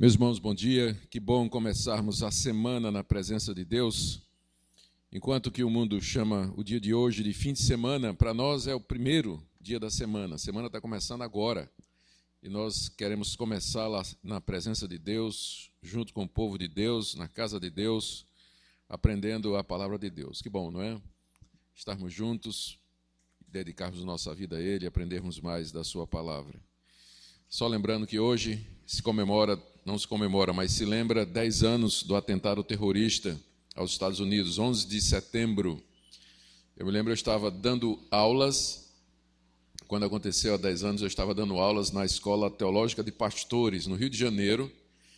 Meus irmãos, bom dia. Que bom começarmos a semana na presença de Deus. Enquanto que o mundo chama o dia de hoje de fim de semana, para nós é o primeiro dia da semana. A semana está começando agora. E nós queremos começar lá na presença de Deus, junto com o povo de Deus, na casa de Deus, aprendendo a palavra de Deus. Que bom, não é? Estarmos juntos, dedicarmos nossa vida a Ele, aprendermos mais da sua palavra. Só lembrando que hoje não se comemora, mas se lembra 10 anos do atentado terrorista aos Estados Unidos, 11 de setembro. Eu me lembro, eu estava dando aulas, quando aconteceu há 10 anos, eu estava dando aulas na Escola Teológica de Pastores, no Rio de Janeiro,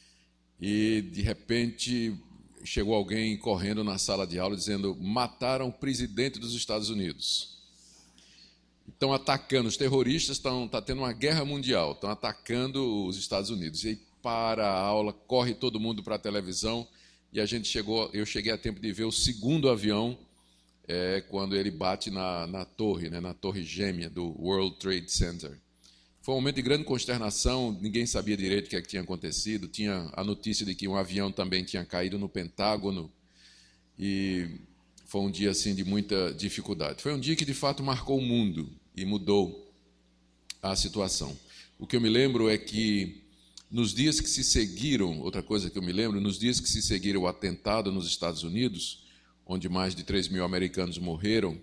e de repente chegou alguém correndo na sala de aula dizendo: mataram o presidente dos Estados Unidos. Estão atacando, os terroristas está tendo uma guerra mundial, estão atacando os Estados Unidos. E aí para a aula, corre todo mundo para a televisão, e eu cheguei a tempo de ver o segundo avião, quando ele bate na torre, na torre gêmea do World Trade Center. Foi um momento de grande consternação, ninguém sabia direito o que tinha acontecido, tinha a notícia de que um avião também tinha caído no Pentágono, e foi um dia assim, de muita dificuldade. Foi um dia que, de fato, marcou o mundo e mudou a situação. O que eu me lembro é que, nos dias que se seguiram, outra coisa que eu me lembro, nos dias que se seguiram o atentado nos Estados Unidos, onde mais de 3 mil americanos morreram,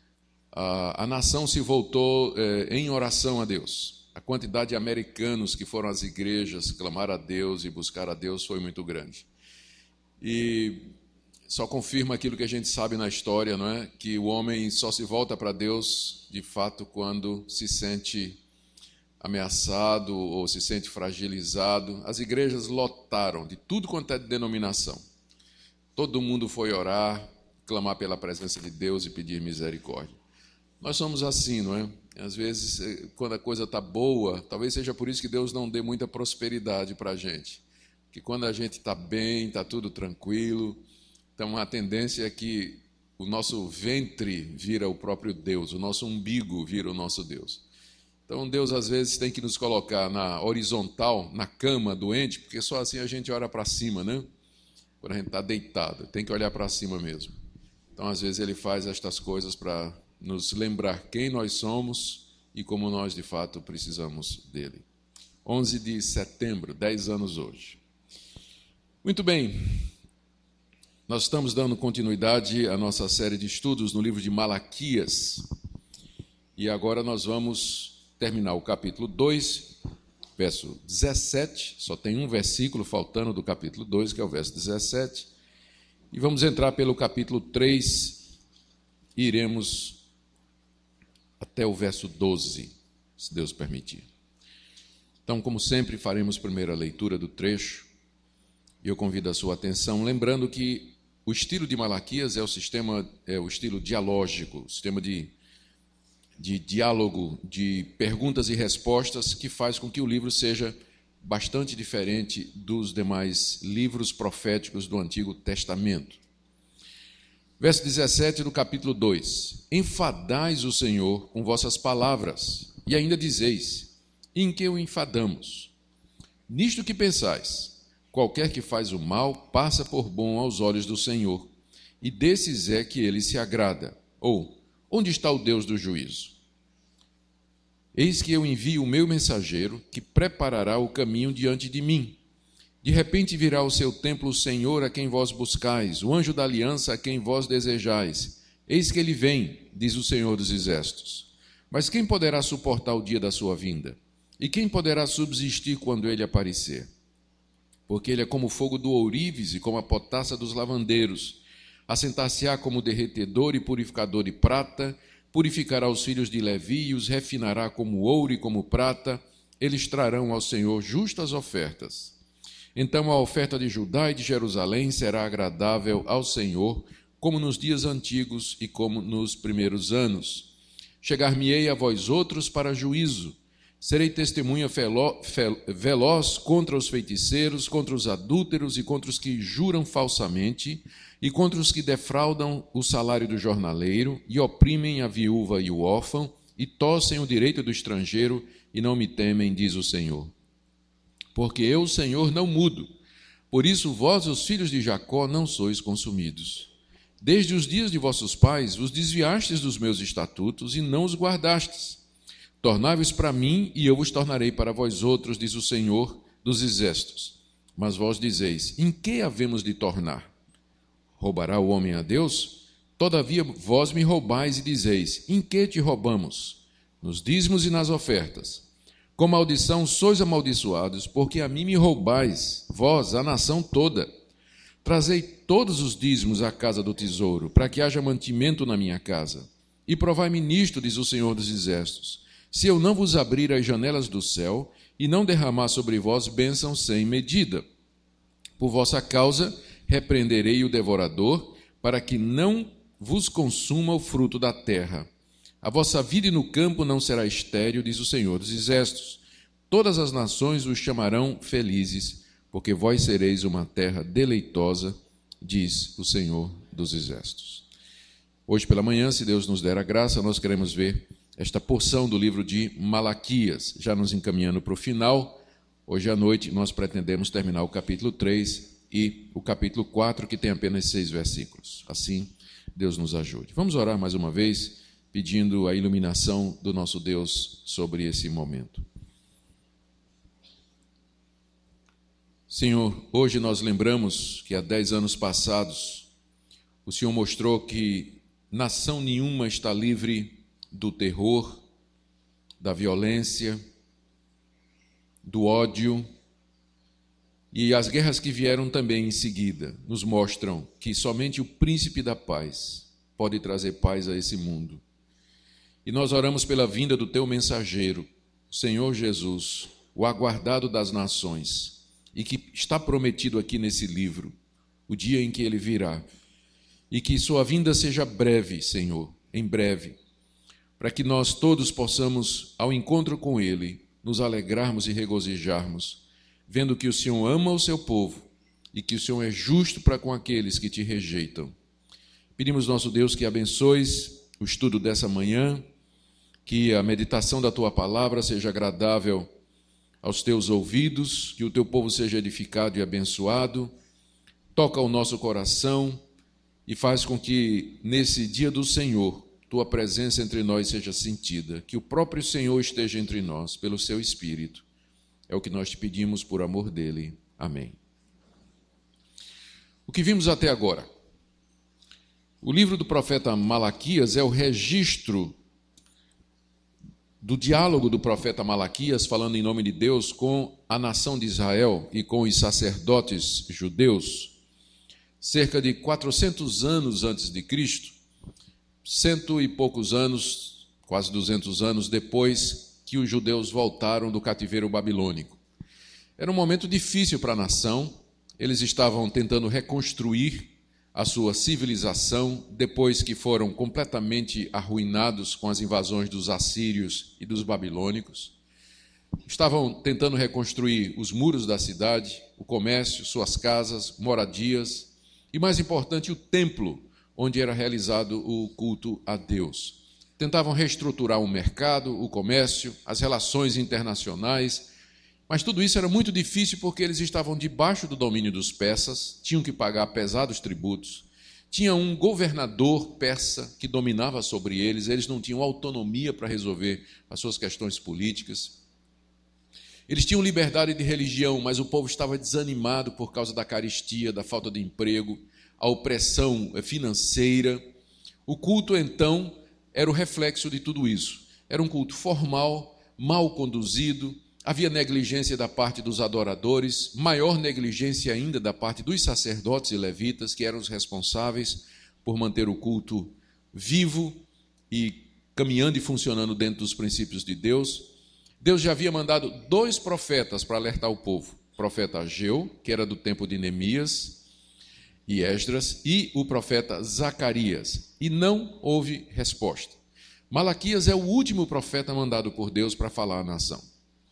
a nação se voltou em oração a Deus. A quantidade de americanos que foram às igrejas clamar a Deus e buscar a Deus foi muito grande. E só confirma aquilo que a gente sabe na história, não é? Que o homem só se volta para Deus, de fato, quando se sente ameaçado ou se sente fragilizado. As igrejas lotaram de tudo quanto é de denominação. Todo mundo foi orar, clamar pela presença de Deus e pedir misericórdia. Nós somos assim, não é? Às vezes, quando a coisa está boa, talvez seja por isso que Deus não dê muita prosperidade para a gente. Porque quando a gente está bem, está tudo tranquilo, então a tendência é que o nosso ventre vira o próprio Deus, o nosso umbigo vira o nosso Deus. Então Deus às vezes tem que nos colocar na horizontal, na cama doente, porque só assim a gente olha para cima, né? Quando a gente está deitado, tem que olhar para cima mesmo. Então às vezes Ele faz estas coisas para nos lembrar quem nós somos e como nós de fato precisamos dEle. 11 de setembro, 10 anos hoje. Muito bem, nós estamos dando continuidade à nossa série de estudos no livro de Malaquias. E agora nós vamos terminar o capítulo 2, verso 17. Só tem um versículo faltando do capítulo 2, que é o verso 17. E vamos entrar pelo capítulo 3 e iremos até o verso 12, se Deus permitir. Então, como sempre, faremos primeiro a leitura do trecho. E eu convido a sua atenção, lembrando que o estilo de Malaquias é o estilo dialógico, o sistema de diálogo, de perguntas e respostas, que faz com que o livro seja bastante diferente dos demais livros proféticos do Antigo Testamento. Verso 17 do capítulo 2. Enfadais o Senhor com vossas palavras, e ainda dizeis: em que o enfadamos? Nisto que pensais: qualquer que faz o mal passa por bom aos olhos do Senhor, e desses é que ele se agrada. Ou, onde está o Deus do juízo? Eis que eu envio o meu mensageiro, que preparará o caminho diante de mim. De repente virá ao seu templo o Senhor a quem vós buscais, o anjo da aliança a quem vós desejais. Eis que ele vem, diz o Senhor dos Exércitos. Mas quem poderá suportar o dia da sua vinda? E quem poderá subsistir quando ele aparecer? Porque ele é como o fogo do ourives e como a potassa dos lavandeiros. Assentar-se-á como derretedor e purificador de prata, purificará os filhos de Levi e os refinará como ouro e como prata. Eles trarão ao Senhor justas ofertas. Então a oferta de Judá e de Jerusalém será agradável ao Senhor, como nos dias antigos e como nos primeiros anos. Chegar-me-ei a vós outros para juízo. Serei testemunha veloz contra os feiticeiros, contra os adúlteros e contra os que juram falsamente, e contra os que defraudam o salário do jornaleiro, e oprimem a viúva e o órfão, e torcem o direito do estrangeiro, e não me temem, diz o Senhor. Porque eu, Senhor, não mudo. Por isso, vós, os filhos de Jacó, não sois consumidos. Desde os dias de vossos pais, vos desviastes dos meus estatutos e não os guardastes. Tornai-vos para mim, e eu vos tornarei para vós outros, diz o Senhor dos Exércitos. Mas vós dizeis, em que havemos de tornar? Roubará o homem a Deus? Todavia vós me roubais e dizeis, em que te roubamos? Nos dízimos e nas ofertas. Com maldição sois amaldiçoados, porque a mim me roubais, vós, a nação toda. Trazei todos os dízimos à casa do tesouro, para que haja mantimento na minha casa. E provai-me nisto, diz o Senhor dos Exércitos, se eu não vos abrir as janelas do céu e não derramar sobre vós bênção sem medida. Por vossa causa repreenderei o devorador, para que não vos consuma o fruto da terra. A vossa vida no campo não será estéril, diz o Senhor dos Exércitos. Todas as nações os chamarão felizes, porque vós sereis uma terra deleitosa, diz o Senhor dos Exércitos. Hoje pela manhã, se Deus nos der a graça, nós queremos ver esta porção do livro de Malaquias, já nos encaminhando para o final. Hoje à noite nós pretendemos terminar o capítulo 3 e o capítulo 4, que tem apenas 6 versículos. Assim, Deus nos ajude. Vamos orar mais uma vez, pedindo a iluminação do nosso Deus sobre esse momento. Senhor, hoje nós lembramos que há 10 anos passados, o Senhor mostrou que nação nenhuma está livre do terror, da violência, do ódio, e as guerras que vieram também em seguida nos mostram que somente o príncipe da paz pode trazer paz a esse mundo. E nós oramos pela vinda do teu mensageiro, o Senhor Jesus, o aguardado das nações, e que está prometido aqui nesse livro, o dia em que ele virá, e que sua vinda seja breve, Senhor, em breve, para que nós todos possamos, ao encontro com ele, nos alegrarmos e regozijarmos, vendo que o Senhor ama o seu povo e que o Senhor é justo para com aqueles que te rejeitam. Pedimos, nosso Deus, que abençoes o estudo dessa manhã, que a meditação da tua palavra seja agradável aos teus ouvidos, que o teu povo seja edificado e abençoado. Toca o nosso coração e faz com que, nesse dia do Senhor, tua presença entre nós seja sentida, que o próprio Senhor esteja entre nós, pelo seu Espírito. É o que nós te pedimos por amor dele. Amém. O que vimos até agora? O livro do profeta Malaquias é o registro do diálogo do profeta Malaquias, falando em nome de Deus, com a nação de Israel e com os sacerdotes judeus, cerca de 400 anos antes de Cristo, 100 e poucos anos, quase 200 anos depois que os judeus voltaram do cativeiro babilônico. Era um momento difícil para a nação, eles estavam tentando reconstruir a sua civilização depois que foram completamente arruinados com as invasões dos assírios e dos babilônicos. Estavam tentando reconstruir os muros da cidade, o comércio, suas casas, moradias e, mais importante, o templo, onde era realizado o culto a Deus. Tentavam reestruturar o mercado, o comércio, as relações internacionais, mas tudo isso era muito difícil porque eles estavam debaixo do domínio dos persas, tinham que pagar pesados tributos, tinha um governador persa que dominava sobre eles, eles não tinham autonomia para resolver as suas questões políticas. Eles tinham liberdade de religião, mas o povo estava desanimado por causa da carestia, da falta de emprego, a opressão financeira. O culto, então, era o reflexo de tudo isso. Era um culto formal, mal conduzido, havia negligência da parte dos adoradores, maior negligência ainda da parte dos sacerdotes e levitas, que eram os responsáveis por manter o culto vivo e caminhando e funcionando dentro dos princípios de Deus. Deus já havia mandado 2 profetas para alertar o povo. O profeta Ageu, que era do tempo de Neemias e Esdras, e o profeta Zacarias, e não houve resposta. Malaquias é o último profeta mandado por Deus para falar à nação.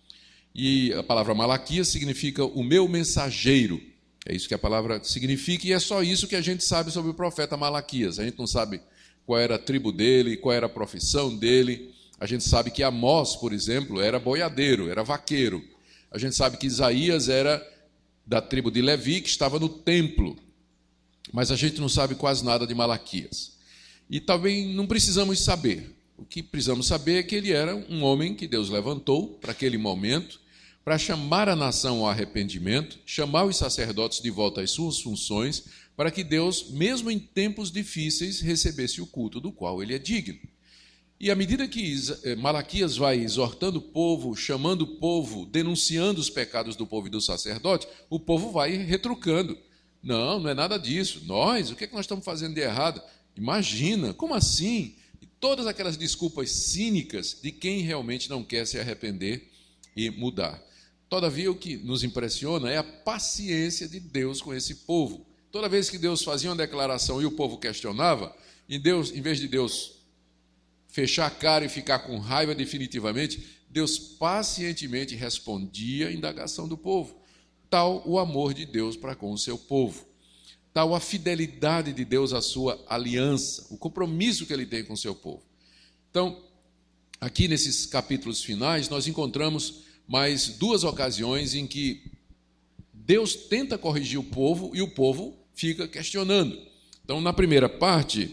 E a palavra Malaquias significa o meu mensageiro. É isso que a palavra significa, e é só isso que a gente sabe sobre o profeta Malaquias. A gente não sabe qual era a tribo dele, qual era a profissão dele. A gente sabe que Amós, por exemplo, era boiadeiro, era vaqueiro. A gente sabe que Isaías era da tribo de Levi, que estava no templo, mas a gente não sabe quase nada de Malaquias. E também não precisamos saber. O que precisamos saber é que ele era um homem que Deus levantou para aquele momento, para chamar a nação ao arrependimento, chamar os sacerdotes de volta às suas funções, para que Deus, mesmo em tempos difíceis, recebesse o culto do qual ele é digno. E à medida que Malaquias vai exortando o povo, chamando o povo, denunciando os pecados do povo e do sacerdote, o povo vai retrucando. Não, não é nada disso. O que é que nós estamos fazendo de errado? Imagina, como assim? E todas aquelas desculpas cínicas de quem realmente não quer se arrepender e mudar. Todavia, o que nos impressiona é a paciência de Deus com esse povo. Toda vez que Deus fazia uma declaração e o povo questionava, em vez de Deus fechar a cara e ficar com raiva definitivamente, Deus pacientemente respondia à indagação do povo. Tal o amor de Deus para com o seu povo. Tal a fidelidade de Deus à sua aliança, o compromisso que ele tem com o seu povo. Então, aqui nesses capítulos finais, nós encontramos mais duas ocasiões em que Deus tenta corrigir o povo e o povo fica questionando. Então, na primeira parte,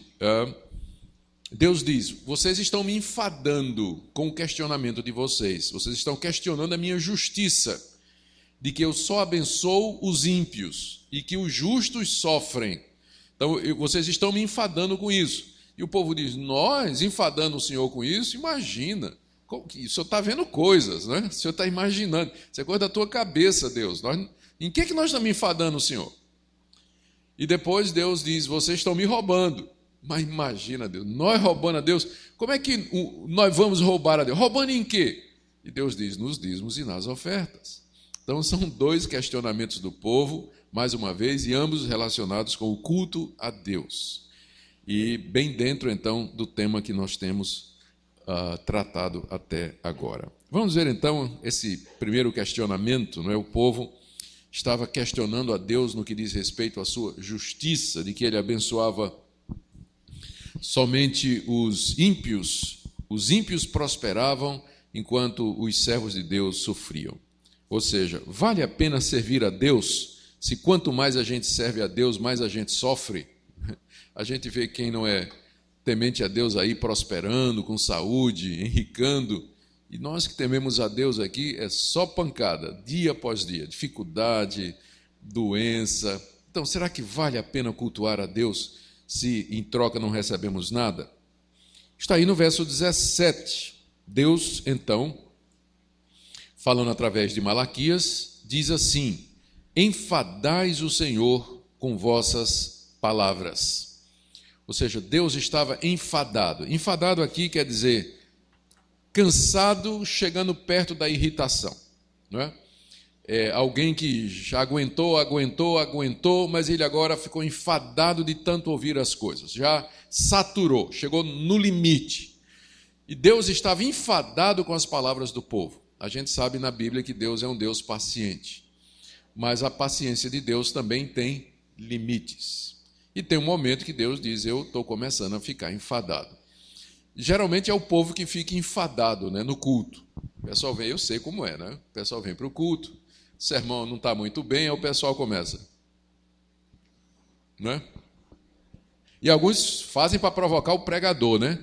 Deus diz: vocês estão me enfadando com o questionamento de vocês. Vocês estão questionando a minha justiça, de que eu só abençoo os ímpios e que os justos sofrem. Então, vocês estão me enfadando com isso. E o povo diz: nós enfadando o Senhor com isso? Imagina. O senhor está vendo coisas, né? O senhor está imaginando. Isso é coisa da tua cabeça, Deus. Em que nós estamos enfadando o Senhor? E depois Deus diz: vocês estão me roubando. Mas imagina, Deus, nós roubando a Deus, como é que nós vamos roubar a Deus? Roubando em quê? E Deus diz: nos dízimos e nas ofertas. Então são dois questionamentos do povo, mais uma vez, e ambos relacionados com o culto a Deus. E bem dentro, então, do tema que nós temos tratado até agora. Vamos ver, então, esse primeiro questionamento, não é? O povo estava questionando a Deus no que diz respeito à sua justiça, de que ele abençoava somente os ímpios prosperavam enquanto os servos de Deus sofriam. Ou seja, vale a pena servir a Deus se quanto mais a gente serve a Deus, mais a gente sofre? A gente vê quem não é temente a Deus aí prosperando, com saúde, enricando, e nós que tememos a Deus aqui é só pancada, dia após dia, dificuldade, doença. Então, será que vale a pena cultuar a Deus se em troca não recebemos nada? Está aí no verso 17. Deus, então, falando através de Malaquias, diz assim: enfadais o Senhor com vossas palavras. Ou seja, Deus estava enfadado. Enfadado aqui quer dizer cansado, chegando perto da irritação. Não é? Alguém que já aguentou, mas ele agora ficou enfadado de tanto ouvir as coisas. Já saturou, chegou no limite. E Deus estava enfadado com as palavras do povo. A gente sabe na Bíblia que Deus é um Deus paciente. Mas a paciência de Deus também tem limites. E tem um momento que Deus diz: eu estou começando a ficar enfadado. Geralmente é o povo que fica enfadado, né, no culto. O pessoal vem, eu sei como é, né? O pessoal vem para o culto, o sermão não está muito bem, aí o pessoal começa. Né? E alguns fazem para provocar o pregador, né?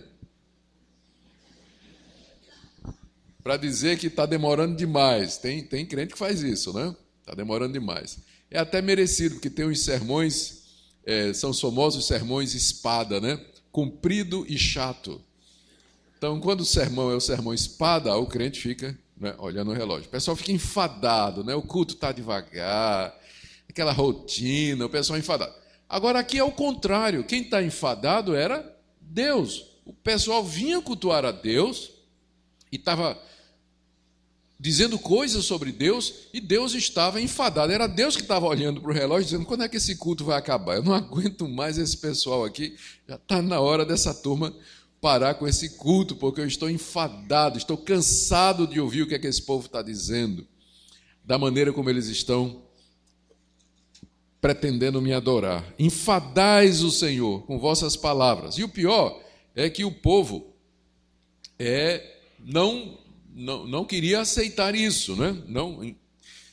Para dizer que está demorando demais. Tem crente que faz isso, né? Está demorando demais. É até merecido, porque tem uns sermões... são os famosos sermões espada, né? Comprido e chato. Então, quando o sermão é o sermão espada, o crente fica, né, olhando o relógio. O pessoal fica enfadado, né? O culto está devagar, aquela rotina, o pessoal enfadado. Agora, aqui é o contrário. Quem está enfadado era Deus. O pessoal vinha cultuar a Deus e estava dizendo coisas sobre Deus, e Deus estava enfadado. Era Deus que estava olhando para o relógio, dizendo: quando é que esse culto vai acabar? Eu não aguento mais esse pessoal aqui, já está na hora dessa turma parar com esse culto, porque eu estou enfadado, estou cansado de ouvir o que é que esse povo está dizendo, da maneira como eles estão pretendendo me adorar. Enfadais o Senhor com vossas palavras. E o pior é que o povo não queria aceitar isso, né? Não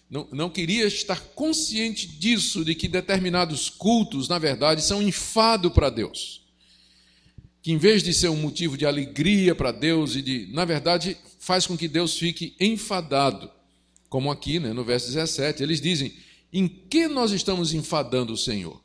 não queria estar consciente disso, de que determinados cultos, na verdade, são enfado para Deus. Que em vez de ser um motivo de alegria para Deus, na verdade, faz com que Deus fique enfadado. Como aqui, no verso 17, eles dizem: em que nós estamos enfadando o Senhor?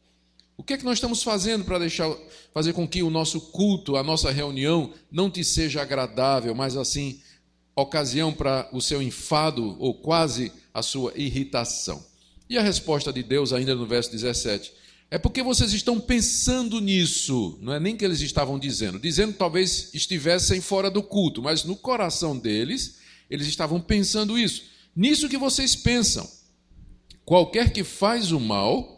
O que é que nós estamos fazendo para fazer com que o nosso culto, a nossa reunião, não te seja agradável, mas assim, ocasião para o seu enfado ou quase a sua irritação? E a resposta de Deus, ainda no verso 17, é porque vocês estão pensando nisso. Não é nem que eles estavam dizendo talvez estivessem fora do culto, mas no coração deles, eles estavam pensando isso. Nisso que vocês pensam: qualquer que faz o mal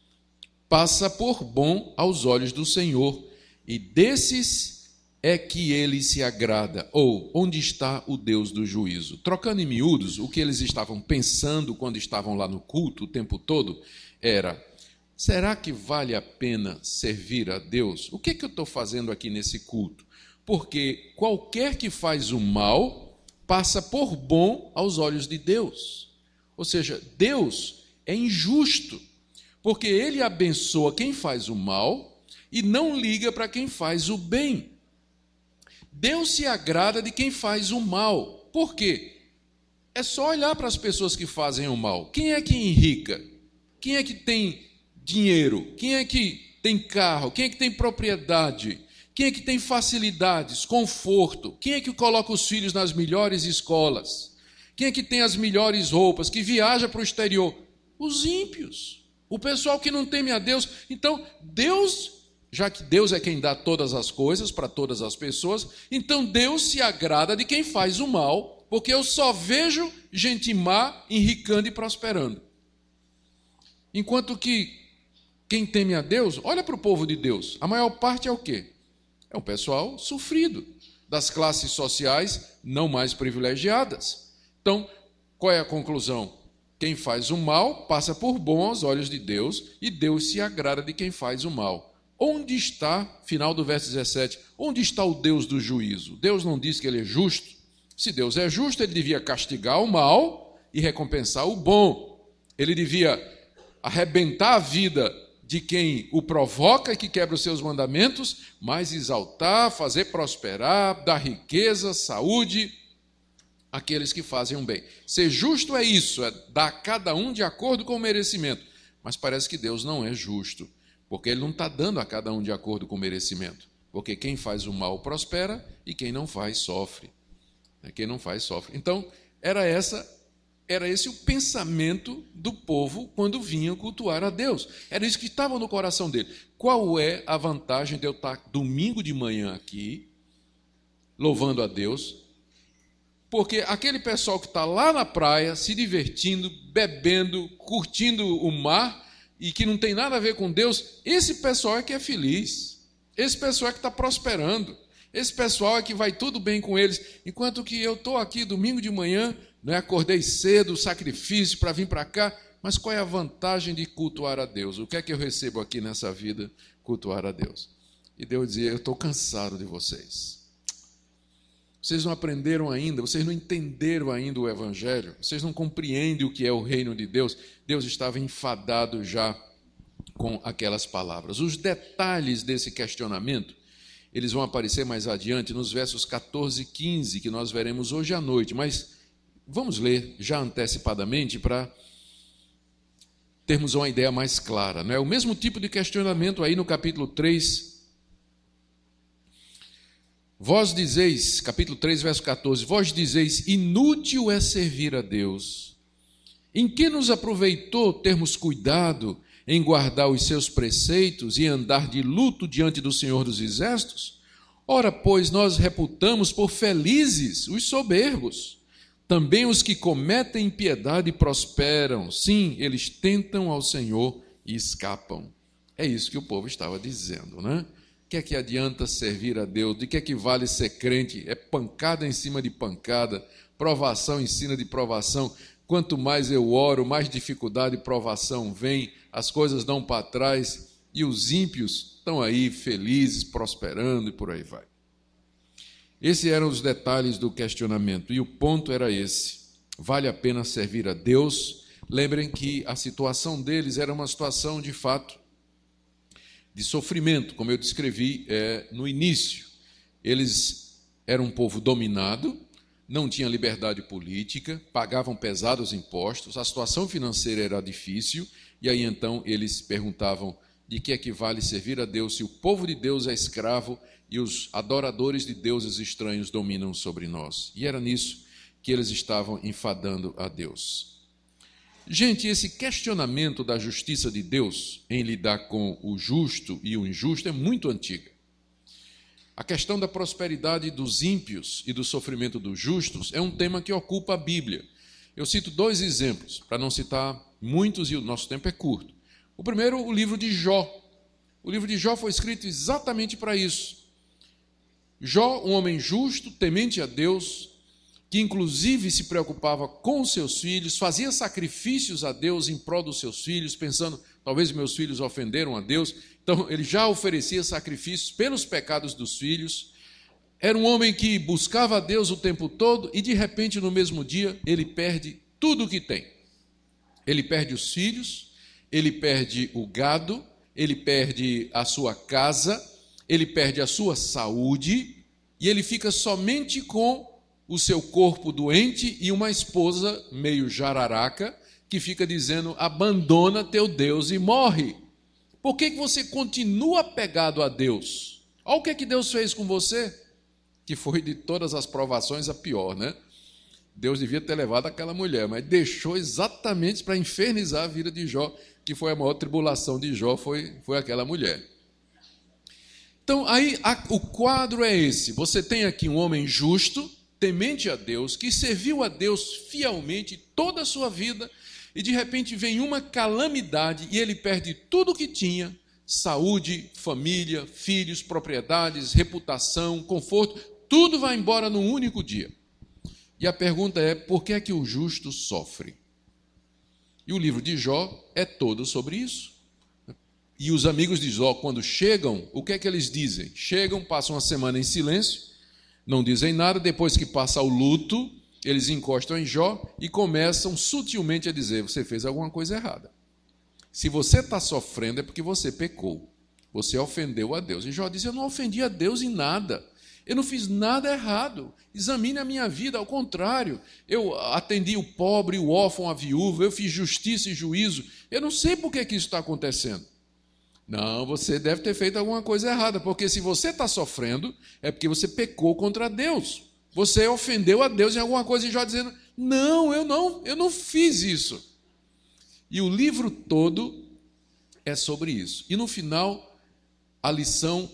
passa por bom aos olhos do Senhor, e desses é que ele se agrada. Ou, onde está o Deus do juízo? Trocando em miúdos, o que eles estavam pensando quando estavam lá no culto o tempo todo era: será que vale a pena servir a Deus? O que é que eu estou fazendo aqui nesse culto? Porque qualquer que faz o mal passa por bom aos olhos de Deus. Ou seja, Deus é injusto, porque ele abençoa quem faz o mal e não liga para quem faz o bem. Deus se agrada de quem faz o mal. Por quê? É só olhar para as pessoas que fazem o mal. Quem é que enrica? Quem é que tem dinheiro? Quem é que tem carro? Quem é que tem propriedade? Quem é que tem facilidades, conforto? Quem é que coloca os filhos nas melhores escolas? Quem é que tem as melhores roupas, que viaja para o exterior? Os ímpios. O pessoal que não teme a Deus. Então, Deus, já que Deus é quem dá todas as coisas para todas as pessoas, então Deus se agrada de quem faz o mal, porque eu só vejo gente má enricando e prosperando. Enquanto que quem teme a Deus, olha para o povo de Deus, a maior parte é o quê? É um pessoal sofrido, das classes sociais não mais privilegiadas. Então, qual é a conclusão? Quem faz o mal passa por bom aos olhos de Deus, e Deus se agrada de quem faz o mal. Onde está, final do verso 17, onde está o Deus do juízo? Deus não diz que ele é justo? Se Deus é justo, ele devia castigar o mal e recompensar o bom. Ele devia arrebentar a vida de quem o provoca e que quebra os seus mandamentos, mas exaltar, fazer prosperar, dar riqueza, saúde, aqueles que fazem o bem. Ser justo é isso, é dar a cada um de acordo com o merecimento. Mas parece que Deus não é justo, porque ele não está dando a cada um de acordo com o merecimento. Porque quem faz o mal prospera e quem não faz sofre. Quem não faz sofre. Então, era esse o pensamento do povo quando vinham cultuar a Deus. Era isso que estava no coração dele. Qual é a vantagem de eu estar domingo de manhã aqui, louvando a Deus? Porque aquele pessoal que está lá na praia, se divertindo, bebendo, curtindo o mar, e que não tem nada a ver com Deus, esse pessoal é que é feliz. Esse pessoal é que está prosperando. Esse pessoal é que vai tudo bem com eles. Enquanto que eu estou aqui domingo de manhã, acordei cedo, sacrifício para vir para cá, mas qual é a vantagem de cultuar a Deus? O que é que eu recebo aqui nessa vida, cultuar a Deus? E Deus dizia: eu estou cansado de vocês. Vocês não aprenderam ainda, vocês não entenderam ainda o Evangelho, vocês não compreendem o que é o reino de Deus. Deus estava enfadado já com aquelas palavras. Os detalhes desse questionamento, eles vão aparecer mais adiante nos versos 14 e 15, que nós veremos hoje à noite, mas vamos ler já antecipadamente para termos uma ideia mais clara. Não é o mesmo tipo de questionamento aí no capítulo 3. Vós dizeis, capítulo 3, verso 14, vós dizeis: inútil é servir a Deus. Em que nos aproveitou termos cuidado em guardar os seus preceitos e andar de luto diante do Senhor dos Exércitos? Ora, pois, nós reputamos por felizes os soberbos. Também os que cometem impiedade prosperam. Sim, eles tentam ao Senhor e escapam. É isso que o povo estava dizendo, né? O que é que adianta servir a Deus? De que é que vale ser crente? É pancada em cima de pancada, provação em cima de provação. Quanto mais eu oro, mais dificuldade e provação vem, as coisas dão para trás e os ímpios estão aí felizes, prosperando e por aí vai. Esses eram os detalhes do questionamento e o ponto era esse. Vale a pena servir a Deus. Lembrem que a situação deles era uma situação, de fato, de sofrimento, como eu descrevi no início. Eles eram um povo dominado, não tinham liberdade política, pagavam pesados impostos, a situação financeira era difícil, e aí então eles perguntavam de que é que vale servir a Deus se o povo de Deus é escravo e os adoradores de deuses estranhos dominam sobre nós. E era nisso que eles estavam enfadando a Deus. Gente, esse questionamento da justiça de Deus em lidar com o justo e o injusto é muito antiga. A questão da prosperidade dos ímpios e do sofrimento dos justos é um tema que ocupa a Bíblia. Eu cito 2 exemplos, para não citar muitos, e o nosso tempo é curto. O primeiro, o livro de Jó. O livro de Jó foi escrito exatamente para isso. Jó, um homem justo, temente a Deus, que inclusive se preocupava com os seus filhos, fazia sacrifícios a Deus em prol dos seus filhos, pensando, talvez meus filhos ofenderam a Deus. Então, ele já oferecia sacrifícios pelos pecados dos filhos. Era um homem que buscava a Deus o tempo todo e, de repente, no mesmo dia, ele perde tudo o que tem. Ele perde os filhos, ele perde o gado, ele perde a sua casa, ele perde a sua saúde e ele fica somente com o seu corpo doente e uma esposa meio jararaca que fica dizendo, abandona teu Deus e morre. Por que você continua apegado a Deus? Olha o que Deus fez com você, que foi de todas as provações a pior, né? Deus devia ter levado aquela mulher, mas deixou exatamente para infernizar a vida de Jó, que foi a maior tribulação de Jó, foi aquela mulher. Então, aí o quadro é esse. Você tem aqui um homem justo, temente a Deus, que serviu a Deus fielmente toda a sua vida, e de repente vem uma calamidade e ele perde tudo o que tinha, saúde, família, filhos, propriedades, reputação, conforto, tudo vai embora num único dia. E a pergunta é, por que é que o justo sofre? E o livro de Jó é todo sobre isso. E os amigos de Jó, quando chegam, o que é que eles dizem? Chegam, passam uma semana em silêncio, não dizem nada, depois que passa o luto, eles encostam em Jó e começam sutilmente a dizer, você fez alguma coisa errada. Se você está sofrendo é porque você pecou, você ofendeu a Deus. E Jó diz, eu não ofendi a Deus em nada, eu não fiz nada errado, examine a minha vida, ao contrário, eu atendi o pobre, o órfão, a viúva, eu fiz justiça e juízo, eu não sei por que isso está acontecendo. Não, você deve ter feito alguma coisa errada, porque se você está sofrendo, é porque você pecou contra Deus. Você ofendeu a Deus em alguma coisa, e Jó dizendo, não, eu não fiz isso. E o livro todo é sobre isso. E no final, a lição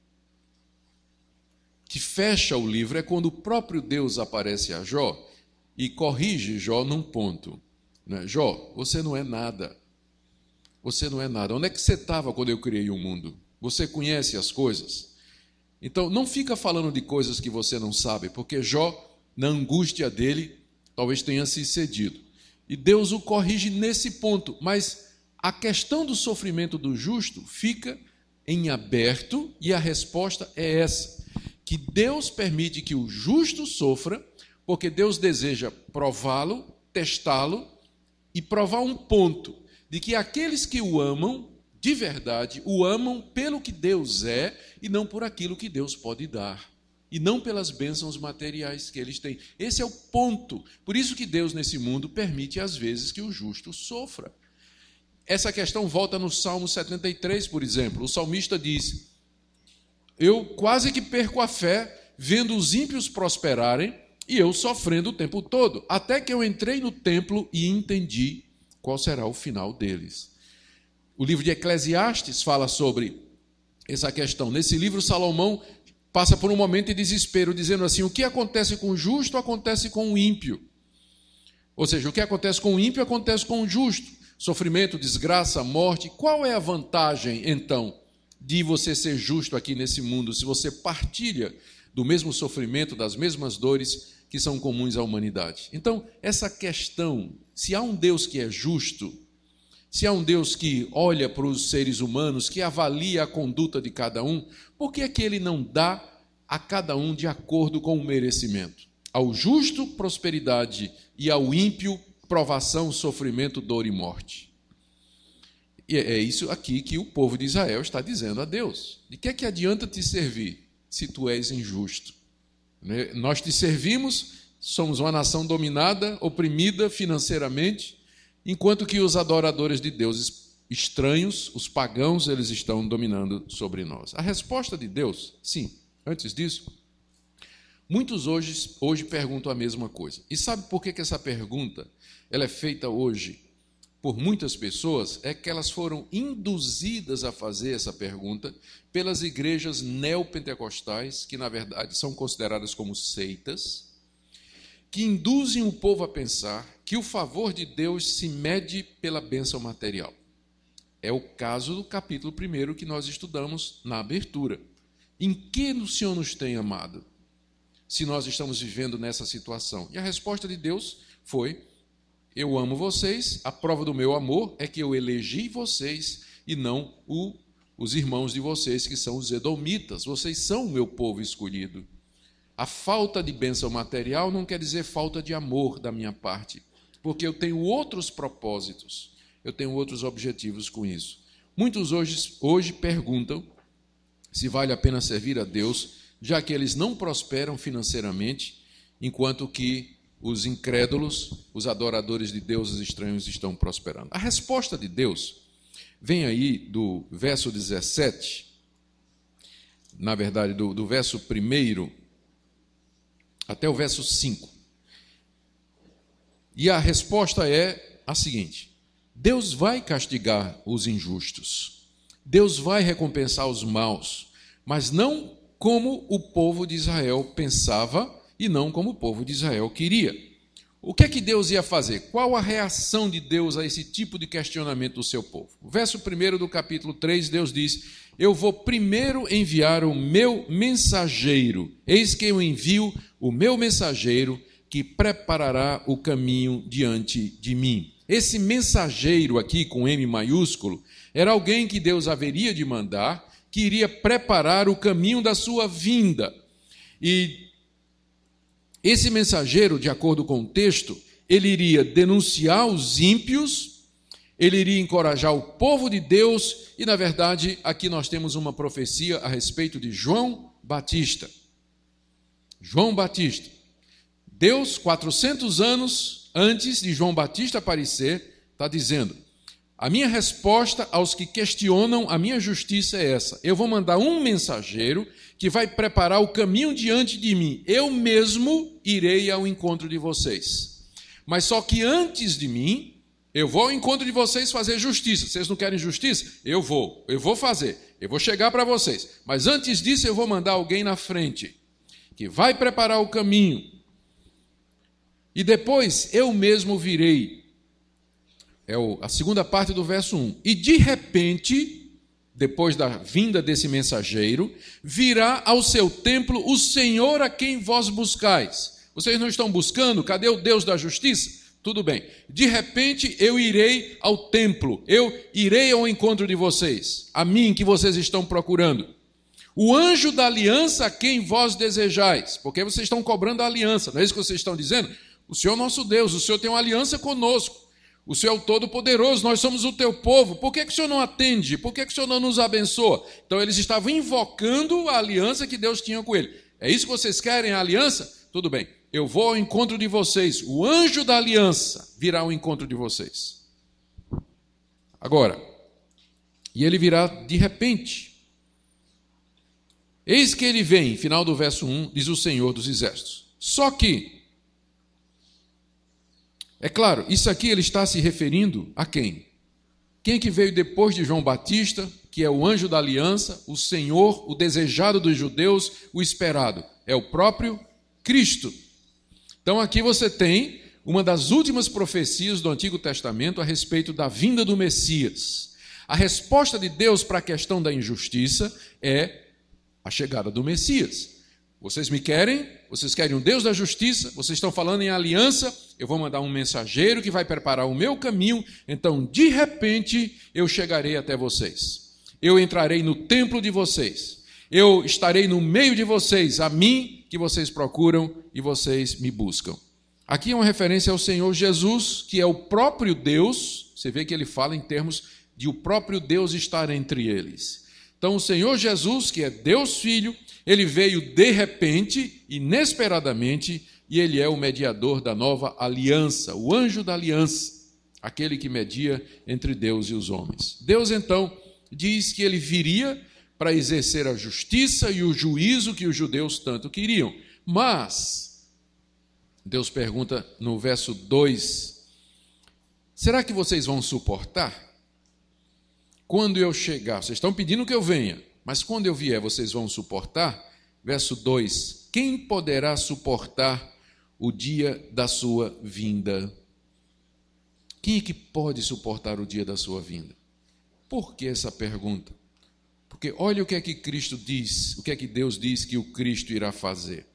que fecha o livro é quando o próprio Deus aparece a Jó e corrige Jó num ponto. Jó, você não é nada. Você não é nada. Onde é que você estava quando eu criei o mundo? Você conhece as coisas? Então, não fica falando de coisas que você não sabe, porque Jó, na angústia dele, talvez tenha se excedido. E Deus o corrige nesse ponto, mas a questão do sofrimento do justo fica em aberto, e a resposta é essa, que Deus permite que o justo sofra, porque Deus deseja prová-lo, testá-lo e provar um ponto, de que aqueles que o amam, de verdade, o amam pelo que Deus é e não por aquilo que Deus pode dar. E não pelas bênçãos materiais que eles têm. Esse é o ponto. Por isso que Deus, nesse mundo, permite, às vezes, que o justo sofra. Essa questão volta no Salmo 73, por exemplo. O salmista diz, eu quase que perco a fé vendo os ímpios prosperarem e eu sofrendo o tempo todo, até que eu entrei no templo e entendi qual será o final deles. O livro de Eclesiastes fala sobre essa questão. Nesse livro, Salomão passa por um momento de desespero, dizendo assim, o que acontece com o justo, acontece com o ímpio. Ou seja, o que acontece com o ímpio, acontece com o justo. Sofrimento, desgraça, morte. Qual é a vantagem, então, de você ser justo aqui nesse mundo, se você partilha do mesmo sofrimento, das mesmas dores que são comuns à humanidade? Então, essa questão, se há um Deus que é justo, se há um Deus que olha para os seres humanos, que avalia a conduta de cada um, por que é que ele não dá a cada um de acordo com o merecimento? ao justo prosperidade e ao ímpio provação, sofrimento, dor e morte. E é isso aqui que o povo de Israel está dizendo a Deus. De que é que adianta te servir se tu és injusto? Nós te servimos, somos uma nação dominada, oprimida financeiramente, enquanto que os adoradores de deuses estranhos, os pagãos, eles estão dominando sobre nós. A resposta de Deus, sim, antes disso, muitos hoje perguntam a mesma coisa. E sabe por que essa pergunta ela é feita hoje por muitas pessoas? É que elas foram induzidas a fazer essa pergunta pelas igrejas neopentecostais, que na verdade são consideradas como seitas, que induzem o povo a pensar que o favor de Deus se mede pela bênção material. É o caso do capítulo 1 que nós estudamos na abertura. Em que o Senhor nos tem amado, se nós estamos vivendo nessa situação? E a resposta de Deus foi: eu amo vocês, a prova do meu amor é que eu elegi vocês e não os irmãos de vocês, que são os edomitas. Vocês são o meu povo escolhido. A falta de bênção material não quer dizer falta de amor da minha parte, porque eu tenho outros propósitos, eu tenho outros objetivos com isso. Muitos hoje perguntam se vale a pena servir a Deus, já que eles não prosperam financeiramente, enquanto que os incrédulos, os adoradores de deuses estranhos estão prosperando. A resposta de Deus vem aí do verso 17, na verdade, do verso 1 até o verso 5. E a resposta é a seguinte: Deus vai castigar os injustos, Deus vai recompensar os maus, mas não como o povo de Israel pensava e não como o povo de Israel queria. O que é que Deus ia fazer? Qual a reação de Deus a esse tipo de questionamento do seu povo? O verso 1 do capítulo 3, Deus diz: eu vou primeiro enviar o meu mensageiro. Eis que eu envio o meu mensageiro, que preparará o caminho diante de mim. Esse mensageiro aqui, com M maiúsculo, era alguém que Deus haveria de mandar, que iria preparar o caminho da sua vinda. E esse mensageiro, de acordo com o texto, ele iria denunciar os ímpios, ele iria encorajar o povo de Deus, e, na verdade, aqui nós temos uma profecia a respeito de João Batista. João Batista. Deus, 400 anos antes de João Batista aparecer, está dizendo: a minha resposta aos que questionam a minha justiça é essa: eu vou mandar um mensageiro que vai preparar o caminho diante de mim. Eu mesmo irei ao encontro de vocês. Mas só que antes de mim, eu vou ao encontro de vocês fazer justiça. Vocês não querem justiça? Eu vou fazer. Eu vou chegar para vocês. Mas antes disso, eu vou mandar alguém na frente, que vai preparar o caminho. E depois, eu mesmo virei. É a segunda parte do verso 1. E de repente, depois da vinda desse mensageiro, virá ao seu templo o Senhor a quem vós buscais. Vocês não estão buscando? Cadê o Deus da justiça? Tudo bem. De repente eu irei ao templo, eu irei ao encontro de vocês, a mim que vocês estão procurando. O anjo da aliança a quem vós desejais, porque vocês estão cobrando a aliança, não é isso que vocês estão dizendo? O Senhor é nosso Deus, o Senhor tem uma aliança conosco. O Senhor é o Todo-Poderoso, nós somos o teu povo. Por que o Senhor não atende? Por que o Senhor não nos abençoa? Então eles estavam invocando a aliança que Deus tinha com ele. É isso que vocês querem, a aliança? Tudo bem, eu vou ao encontro de vocês. O anjo da aliança virá ao encontro de vocês. Agora, e ele virá de repente. Eis que ele vem, final do verso 1, diz o Senhor dos Exércitos. Só que, é claro, isso aqui ele está se referindo a quem? Quem que veio depois de João Batista, que é o anjo da aliança, o Senhor, o desejado dos judeus, o esperado? É o próprio Cristo. Então aqui você tem uma das últimas profecias do Antigo Testamento a respeito da vinda do Messias. A resposta de Deus para a questão da injustiça é a chegada do Messias. Vocês me querem? Vocês querem um Deus da justiça? Vocês estão falando em aliança? Eu vou mandar um mensageiro que vai preparar o meu caminho, então de repente eu chegarei até vocês. Eu entrarei no templo de vocês. Eu estarei no meio de vocês, a mim que vocês procuram, e vocês me buscam. Aqui é uma referência ao Senhor Jesus, que é o próprio Deus. Você vê que ele fala em termos de o próprio Deus estar entre eles. Então, o Senhor Jesus, que é Deus Filho, ele veio de repente, inesperadamente, e ele é o mediador da nova aliança, o anjo da aliança, aquele que media entre Deus e os homens. Deus, então, diz que ele viria para exercer a justiça e o juízo que os judeus tanto queriam. Mas, Deus pergunta no verso 2, será que vocês vão suportar? Quando eu chegar, vocês estão pedindo que eu venha, mas quando eu vier, vocês vão suportar? Verso 2, quem poderá suportar o dia da sua vinda? Quem é que pode suportar o dia da sua vinda? Por que essa pergunta? Porque olha o que é que Cristo diz, o que é que Deus diz que o Cristo irá fazer.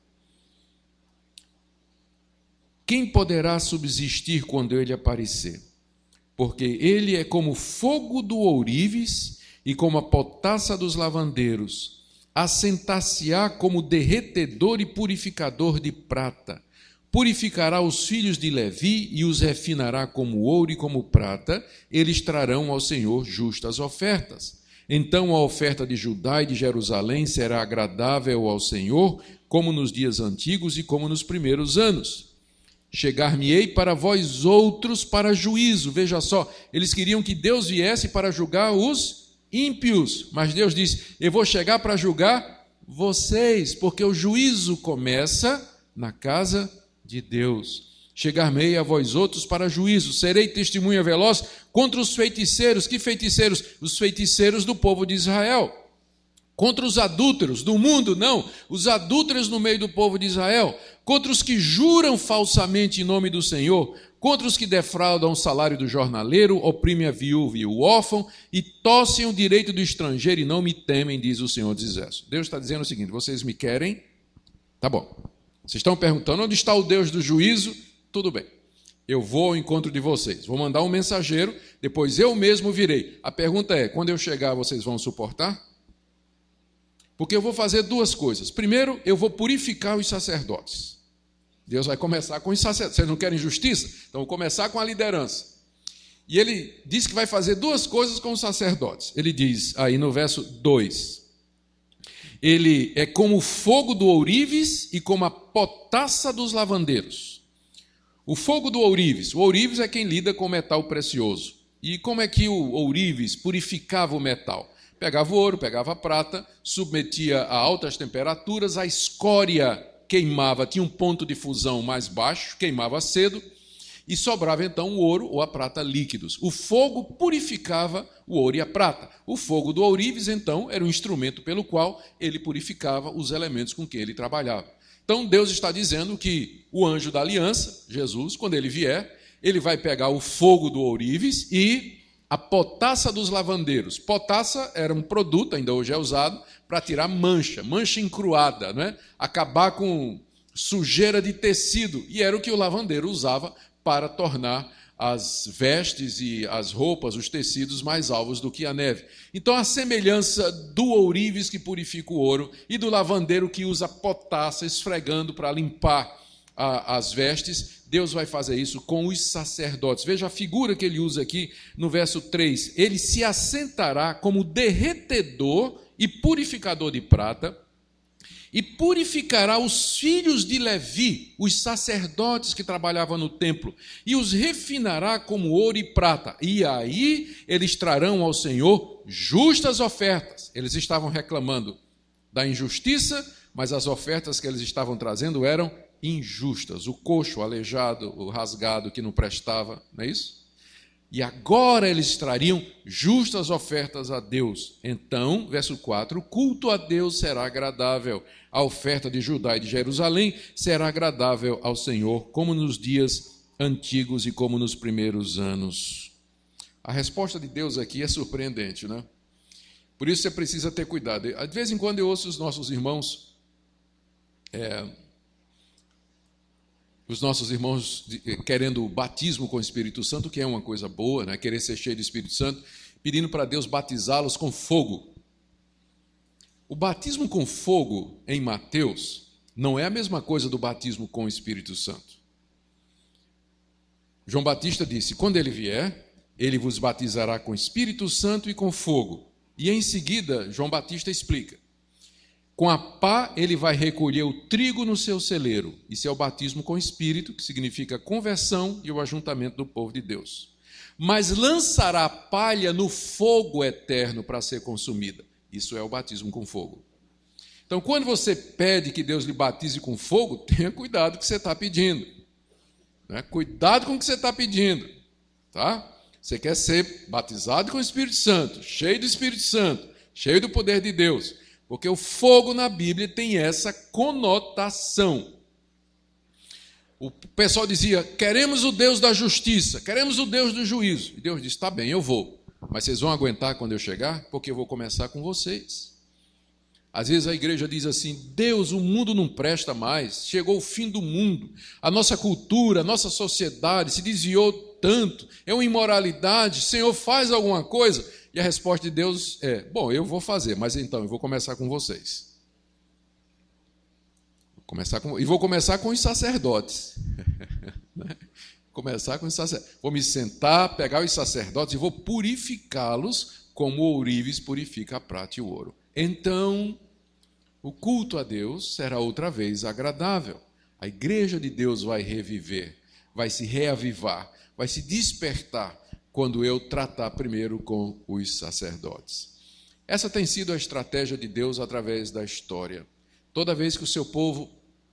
Quem poderá subsistir quando ele aparecer? Porque ele é como fogo do ourives e como a potassa dos lavandeiros. Assentar-se-á como derretedor e purificador de prata. Purificará os filhos de Levi e os refinará como ouro e como prata. Eles trarão ao Senhor justas ofertas. Então a oferta de Judá e de Jerusalém será agradável ao Senhor, como nos dias antigos e como nos primeiros anos. Chegar-me-ei para vós outros para juízo. Veja só, eles queriam que Deus viesse para julgar os ímpios, mas Deus diz, eu vou chegar para julgar vocês, porque o juízo começa na casa de Deus. Chegar-me-ei a vós outros para juízo, serei testemunha veloz contra os feiticeiros. Que feiticeiros? Os feiticeiros do povo de Israel. Contra os adúlteros do mundo, não, os adúlteros no meio do povo de Israel, contra os que juram falsamente em nome do Senhor, contra os que defraudam o salário do jornaleiro, oprimem a viúva e o órfão, e tossem o direito do estrangeiro e não me temem, diz o Senhor dos Exércitos. Deus está dizendo o seguinte, vocês me querem? Tá bom. Vocês estão perguntando, onde está o Deus do juízo? Tudo bem. Eu vou ao encontro de vocês, vou mandar um mensageiro, depois eu mesmo virei. A pergunta é, quando eu chegar, vocês vão suportar? Porque eu vou fazer duas coisas. Primeiro, eu vou purificar os sacerdotes. Deus vai começar com os sacerdotes. Vocês não querem justiça? Então, vou começar com a liderança. E ele diz que vai fazer duas coisas com os sacerdotes. Ele diz aí no verso 2, ele é como o fogo do ourives e como a potassa dos lavandeiros. O fogo do ourives. O ourives é quem lida com metal precioso. E como é que o ourives purificava o metal? Pegava o ouro, pegava a prata, submetia a altas temperaturas, a escória queimava, tinha um ponto de fusão mais baixo, queimava cedo, e sobrava então o ouro ou a prata líquidos. O fogo purificava o ouro e a prata. O fogo do ourives, então, era um instrumento pelo qual ele purificava os elementos com que ele trabalhava. Então, Deus está dizendo que o anjo da aliança, Jesus, quando ele vier, ele vai pegar o fogo do ourives e a potassa dos lavandeiros. Potassa era um produto, ainda hoje é usado, para tirar mancha encruada, né? Acabar com sujeira de tecido. E era o que o lavandeiro usava para tornar as vestes e as roupas, os tecidos mais alvos do que a neve. Então, a semelhança do ourives que purifica o ouro e do lavandeiro que usa potassa esfregando para limpar as vestes, Deus vai fazer isso com os sacerdotes. Veja a figura que ele usa aqui no verso 3. Ele se assentará como derretedor e purificador de prata, e purificará os filhos de Levi, os sacerdotes que trabalhavam no templo, e os refinará como ouro e prata. E aí eles trarão ao Senhor justas ofertas. Eles estavam reclamando da injustiça, mas as ofertas que eles estavam trazendo eram injustas, o coxo, o aleijado, o rasgado que não prestava, não é isso? E agora eles trariam justas ofertas a Deus. Então, verso 4, o culto a Deus será agradável, a oferta de Judá e de Jerusalém será agradável ao Senhor, como nos dias antigos e como nos primeiros anos. A resposta de Deus aqui é surpreendente, né? Por isso você precisa ter cuidado. De vez em quando eu ouço os nossos irmãos querendo o batismo com o Espírito Santo, que é uma coisa boa, né? Querer ser cheio do Espírito Santo, pedindo para Deus batizá-los com fogo. O batismo com fogo em Mateus Não é a mesma coisa do batismo com o Espírito Santo. João Batista disse: quando ele vier, ele vos batizará com Espírito Santo e com fogo. E em seguida, João Batista explica: com a pá ele vai recolher o trigo no seu celeiro. Isso é o batismo com Espírito, que significa conversão e o ajuntamento do povo de Deus. Mas lançará palha no fogo eterno para ser consumida. Isso é o batismo com fogo. Então, quando você pede que Deus lhe batize com fogo, tenha cuidado com o que você está pedindo. Né? Cuidado com o que você está pedindo. Tá? Você quer ser batizado com o Espírito Santo, cheio do Espírito Santo, cheio do poder de Deus. Porque o fogo na Bíblia tem essa conotação. O pessoal dizia: queremos o Deus da justiça, queremos o Deus do juízo. E Deus disse: está bem, eu vou. Mas vocês vão aguentar quando eu chegar? Porque eu vou começar com vocês. Às vezes a igreja diz assim: Deus, o mundo não presta mais, chegou o fim do mundo, a nossa cultura, a nossa sociedade se desviou tanto, é uma imoralidade, Senhor, faz alguma coisa. E a resposta de Deus é: bom, eu vou fazer, mas então eu vou começar com vocês. Vou começar com os sacerdotes. Começar com os sacerdotes. Vou me sentar, pegar os sacerdotes e vou purificá-los como o ourives purifica a prata e o ouro. Então, o culto a Deus será outra vez agradável. A igreja de Deus vai reviver, vai se reavivar, vai se despertar quando eu tratar primeiro com os sacerdotes. Essa tem sido a estratégia de Deus através da história. Toda vez que o seu povo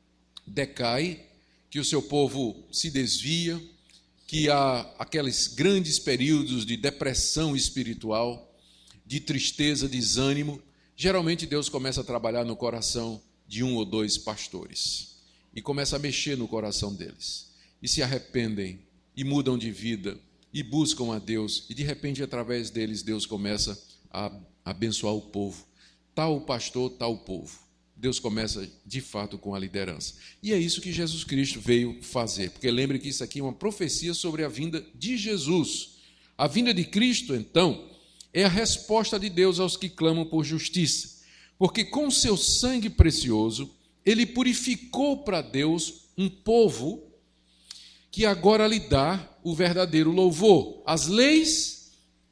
decai, que o seu povo se desvia, que há aqueles grandes períodos de depressão espiritual, de tristeza, desânimo, geralmente Deus começa a trabalhar no coração de um ou dois pastores e começa a mexer no coração deles. E se arrependem, e mudam de vida, e buscam a Deus, e de repente, através deles, Deus começa a abençoar o povo. Tal pastor, tal povo. Deus começa, de fato, com a liderança. E é isso que Jesus Cristo veio fazer, porque lembre que isso aqui é uma profecia sobre a vinda de Jesus. A vinda de Cristo, então, é a resposta de Deus aos que clamam por justiça, porque com seu sangue precioso, ele purificou para Deus um povo que agora lhe dá o verdadeiro louvor. As leis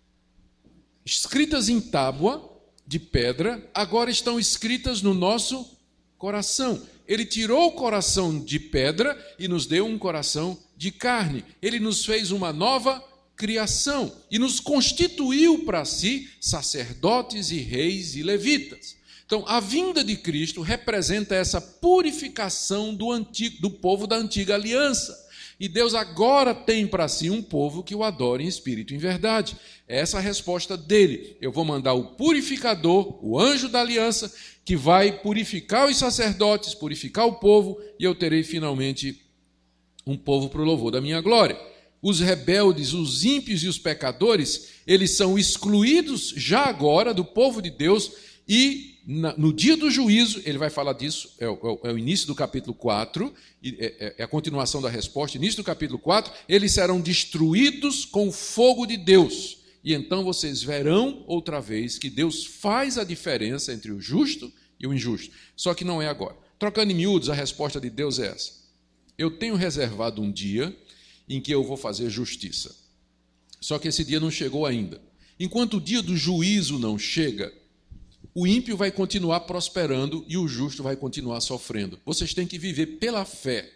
escritas em tábua de pedra agora estão escritas no nosso coração. Ele tirou o coração de pedra e nos deu um coração de carne. Ele nos fez uma nova criação e nos constituiu para si sacerdotes e reis e levitas. Então, a vinda de Cristo representa essa purificação do povo da antiga aliança. E Deus agora tem para si um povo que o adora em espírito e em verdade. Essa é a resposta dele. Eu vou mandar o purificador, o anjo da aliança, que vai purificar os sacerdotes, purificar o povo, e eu terei finalmente um povo para o louvor da minha glória. Os rebeldes, os ímpios e os pecadores, eles são excluídos já agora do povo de Deus, e no dia do juízo, ele vai falar disso, é o início do capítulo 4, é a continuação da resposta, início do capítulo 4, eles serão destruídos com o fogo de Deus. E então vocês verão outra vez que Deus faz a diferença entre o justo e o injusto. Só que não é agora. Trocando em miúdos, a resposta de Deus é essa: eu tenho reservado um dia em que eu vou fazer justiça. Só que esse dia não chegou ainda. Enquanto o dia do juízo não chega, o ímpio vai continuar prosperando e o justo vai continuar sofrendo. Vocês têm que viver pela fé.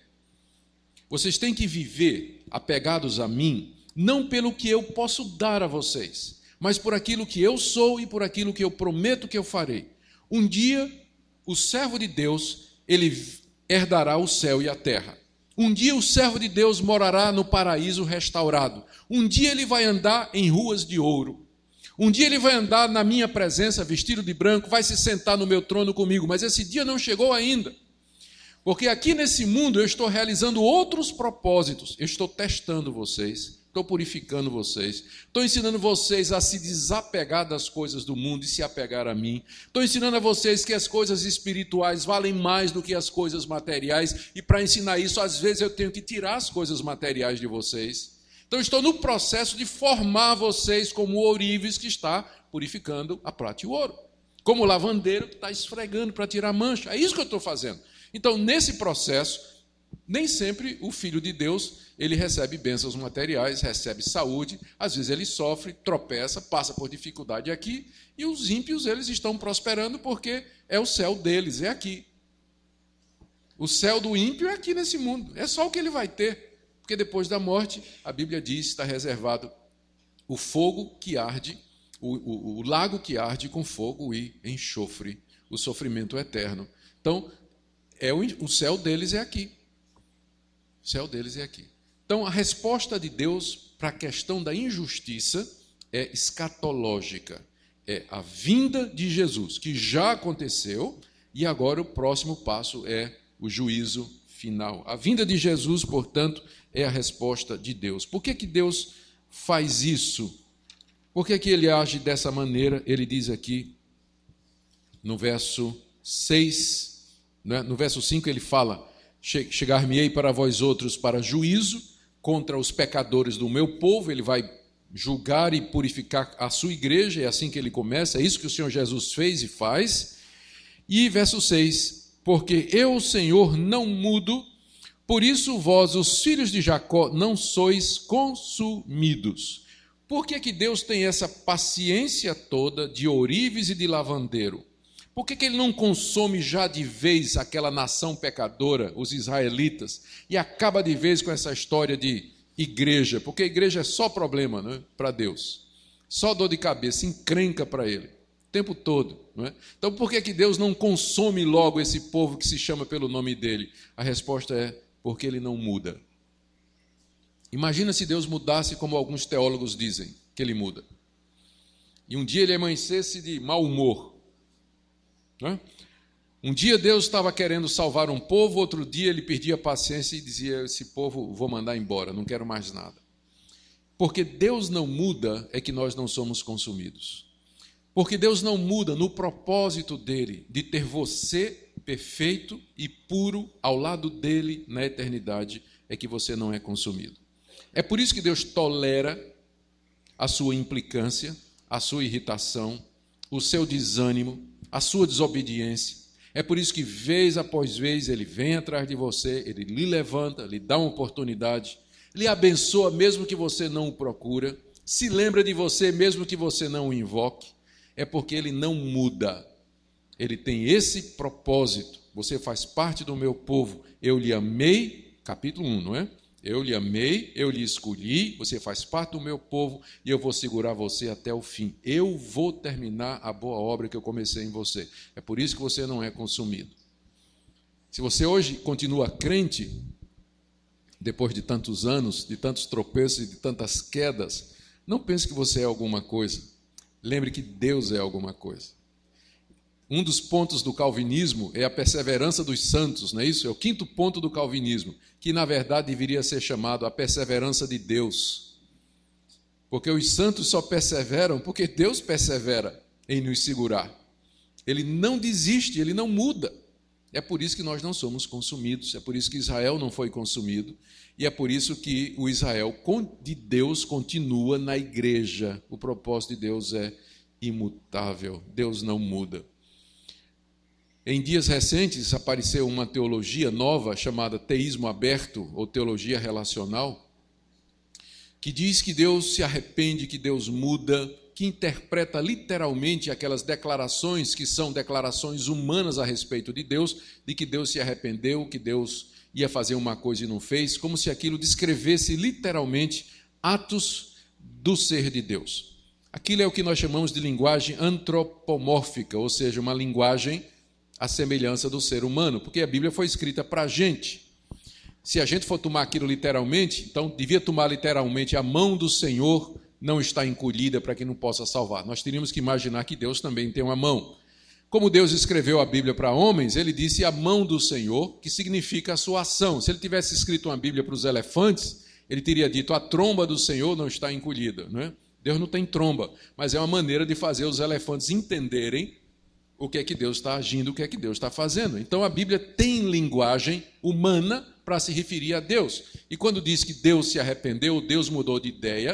Vocês têm que viver apegados a mim, não pelo que eu posso dar a vocês, mas por aquilo que eu sou e por aquilo que eu prometo que eu farei. Um dia, o servo de Deus, ele herdará o céu e a terra. Um dia o servo de Deus morará no paraíso restaurado. Um dia ele vai andar em ruas de ouro. Um dia ele vai andar na minha presença, vestido de branco, vai se sentar no meu trono comigo, mas esse dia não chegou ainda. Porque aqui nesse mundo eu estou realizando outros propósitos. Eu estou testando vocês, estou purificando vocês, estou ensinando vocês a se desapegar das coisas do mundo e se apegar a mim. Estou ensinando a vocês que as coisas espirituais valem mais do que as coisas materiais, e para ensinar isso, às vezes eu tenho que tirar as coisas materiais de vocês. Então, estou no processo de formar vocês como o ourives que está purificando a prata e o ouro. Como o lavandeiro que está esfregando para tirar mancha. É isso que eu estou fazendo. Então, nesse processo, nem sempre o Filho de Deus ele recebe bênçãos materiais, recebe saúde, às vezes ele sofre, tropeça, passa por dificuldade aqui, e os ímpios eles estão prosperando porque é o céu deles, é aqui. O céu do ímpio é aqui nesse mundo, é só o que ele vai ter, porque depois da morte, a Bíblia diz, está reservado o fogo que arde, o lago que arde com fogo e enxofre, o sofrimento eterno. Então, o céu deles é aqui. O céu deles é aqui. Então, a resposta de Deus para a questão da injustiça é escatológica. É a vinda de Jesus, que já aconteceu, e agora o próximo passo é o juízo final. A vinda de Jesus, portanto, é a resposta de Deus. Por que Deus faz isso? Por que ele age dessa maneira? Ele diz aqui, no verso 6, né? No verso 5 ele fala: chegar-me-ei para vós outros para juízo contra os pecadores do meu povo. Ele vai julgar e purificar a sua igreja, é assim que ele começa, é isso que o Senhor Jesus fez e faz. E verso 6, porque eu, Senhor, não mudo, por isso vós, os filhos de Jacó, não sois consumidos. Por que Deus tem essa paciência toda de ourives e de lavandeiro? Por que ele não consome já de vez aquela nação pecadora, os israelitas, e acaba de vez com essa história de igreja? Porque a igreja é só problema, não é? Para Deus. Só dor de cabeça, encrenca para ele, o tempo todo. Não é? Então por que Deus não consome logo esse povo que se chama pelo nome dele? A resposta é porque ele não muda. Imagina se Deus mudasse como alguns teólogos dizem que ele muda. E um dia ele amanhecesse de mau humor. Um dia Deus estava querendo salvar um povo, outro dia ele perdia a paciência e dizia: esse povo vou mandar embora, não quero mais nada. Porque Deus não muda é que nós não somos consumidos. Porque Deus não muda no propósito dele de ter você perfeito e puro ao lado dele na eternidade, é que você não é consumido. É por isso que Deus tolera a sua implicância, a sua irritação, o seu desânimo, a sua desobediência. É por isso que, vez após vez, ele vem atrás de você, ele lhe levanta, lhe dá uma oportunidade, lhe abençoa mesmo que você não o procura, se lembra de você mesmo que você não o invoque. É porque ele não muda. Ele tem esse propósito. Você faz parte do meu povo. Eu lhe amei, capítulo 1, não é? Eu lhe amei, eu lhe escolhi, você faz parte do meu povo e eu vou segurar você até o fim. Eu vou terminar a boa obra que eu comecei em você. É por isso que você não é consumido. Se você hoje continua crente, depois de tantos anos, de tantos tropeços e de tantas quedas, não pense que você é alguma coisa. Lembre que Deus é alguma coisa. Um dos pontos do calvinismo é a perseverança dos santos, não é isso? É o quinto ponto do calvinismo, que na verdade deveria ser chamado a perseverança de Deus. Porque os santos só perseveram porque Deus persevera em nos segurar. Ele não desiste, ele não muda. É por isso que nós não somos consumidos, é por isso que Israel não foi consumido, e é por isso que o Israel de Deus continua na igreja. O propósito de Deus é imutável, Deus não muda. Em dias recentes apareceu uma teologia nova chamada teísmo aberto ou teologia relacional, que diz que Deus se arrepende, que Deus muda, que interpreta literalmente aquelas declarações que são declarações humanas a respeito de Deus, de que Deus se arrependeu, que Deus ia fazer uma coisa e não fez, como se aquilo descrevesse literalmente atos do ser de Deus. Aquilo é o que nós chamamos de linguagem antropomórfica, ou seja, uma linguagem à semelhança do ser humano, porque a Bíblia foi escrita para a gente. Se a gente for tomar aquilo literalmente, então devia tomar literalmente: a mão do Senhor não está encolhida para que não possa salvar. Nós teríamos que imaginar que Deus também tem uma mão. Como Deus escreveu a Bíblia para homens, ele disse a mão do Senhor, que significa a sua ação. Se ele tivesse escrito uma Bíblia para os elefantes, ele teria dito: a tromba do Senhor não está encolhida. Não é? Deus não tem tromba, mas é uma maneira de fazer os elefantes entenderem o que é que Deus está agindo, o que é que Deus está fazendo. Então a Bíblia tem linguagem humana para se referir a Deus. E quando diz que Deus se arrependeu, Deus mudou de ideia,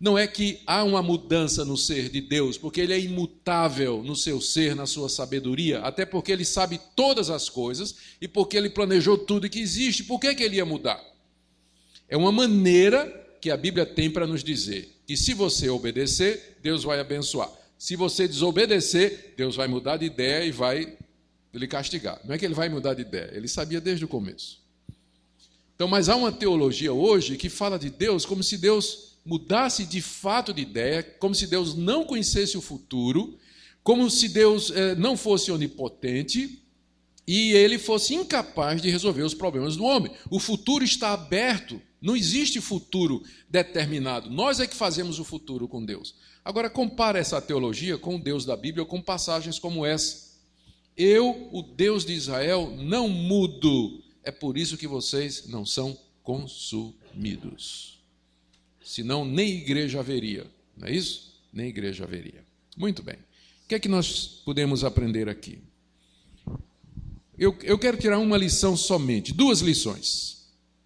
não é que há uma mudança no ser de Deus, porque Ele é imutável no seu ser, na sua sabedoria, até porque Ele sabe todas as coisas e porque Ele planejou tudo que existe. Por que Ele ia mudar? É uma maneira que a Bíblia tem para nos dizer que se você obedecer, Deus vai abençoar. Se você desobedecer, Deus vai mudar de ideia e vai lhe castigar. Não é que Ele vai mudar de ideia, Ele sabia desde o começo. Então, mas há uma teologia hoje que fala de Deus como se Deus mudasse de fato de ideia, como se Deus não conhecesse o futuro, como se Deus não fosse onipotente e Ele fosse incapaz de resolver os problemas do homem. O futuro está aberto, não existe futuro determinado. Nós é que fazemos o futuro com Deus. Agora, compara essa teologia com o Deus da Bíblia, com passagens como essa. Eu, o Deus de Israel, não mudo. É por isso que vocês não são consumidos. Senão nem igreja haveria. Não é isso? Nem igreja haveria. Muito bem. O que é que nós podemos aprender aqui? Eu quero tirar uma lição somente, 2 lições.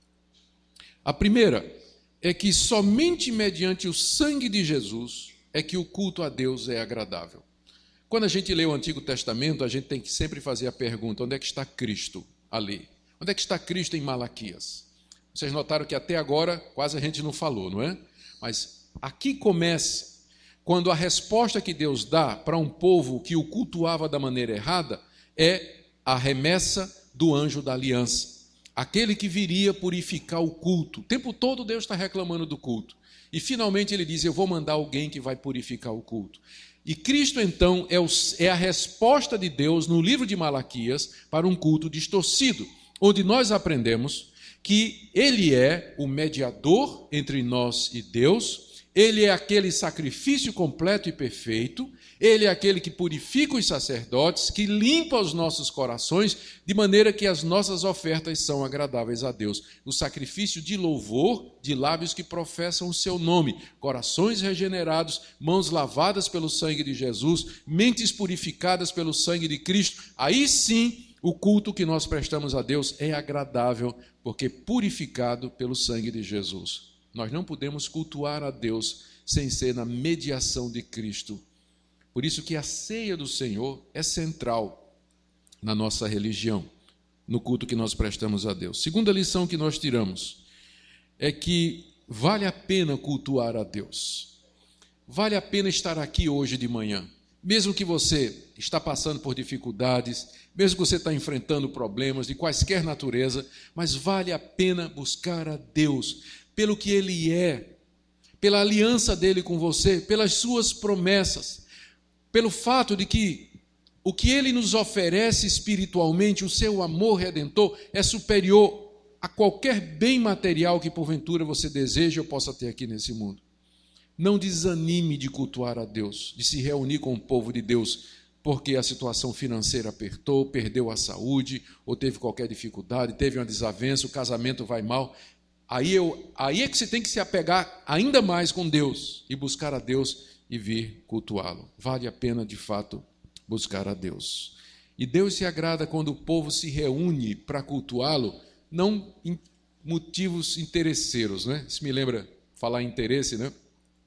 A primeira é que somente mediante o sangue de Jesus é que o culto a Deus é agradável. Quando a gente lê o Antigo Testamento, a gente tem que sempre fazer a pergunta: onde é que está Cristo ali? Onde é que está Cristo em Malaquias? Vocês notaram que até agora quase a gente não falou, não é? Mas aqui começa, quando a resposta que Deus dá para um povo que o cultuava da maneira errada é a remessa do anjo da aliança, aquele que viria purificar o culto. O tempo todo Deus está reclamando do culto. E finalmente ele diz: eu vou mandar alguém que vai purificar o culto. E Cristo, então, é a resposta de Deus no livro de Malaquias para um culto distorcido, onde nós aprendemos que Ele é o mediador entre nós e Deus, Ele é aquele sacrifício completo e perfeito, Ele é aquele que purifica os sacerdotes, que limpa os nossos corações, de maneira que as nossas ofertas são agradáveis a Deus. O sacrifício de louvor de lábios que professam o seu nome, corações regenerados, mãos lavadas pelo sangue de Jesus, mentes purificadas pelo sangue de Cristo. Aí sim, o culto que nós prestamos a Deus é agradável, porque purificado pelo sangue de Jesus. Nós não podemos cultuar a Deus sem ser na mediação de Cristo. Por isso que a ceia do Senhor é central na nossa religião, no culto que nós prestamos a Deus. Segunda lição que nós tiramos é que vale a pena cultuar a Deus. Vale a pena estar aqui hoje de manhã. Mesmo que você está passando por dificuldades, mesmo que você está enfrentando problemas de quaisquer natureza, mas vale a pena buscar a Deus pelo que Ele é, pela aliança dEle com você, pelas suas promessas, pelo fato de que o que Ele nos oferece espiritualmente, o seu amor redentor, é superior a qualquer bem material que porventura você deseja ou possa ter aqui nesse mundo. Não desanime de cultuar a Deus, de se reunir com o povo de Deus, porque a situação financeira apertou, perdeu a saúde, ou teve qualquer dificuldade, teve uma desavença, o casamento vai mal. Aí é que você tem que se apegar ainda mais com Deus e buscar a Deus e vir cultuá-lo. Vale a pena, de fato, buscar a Deus. E Deus se agrada quando o povo se reúne para cultuá-lo, não em motivos interesseiros, né? Isso me lembra falar em interesse, né?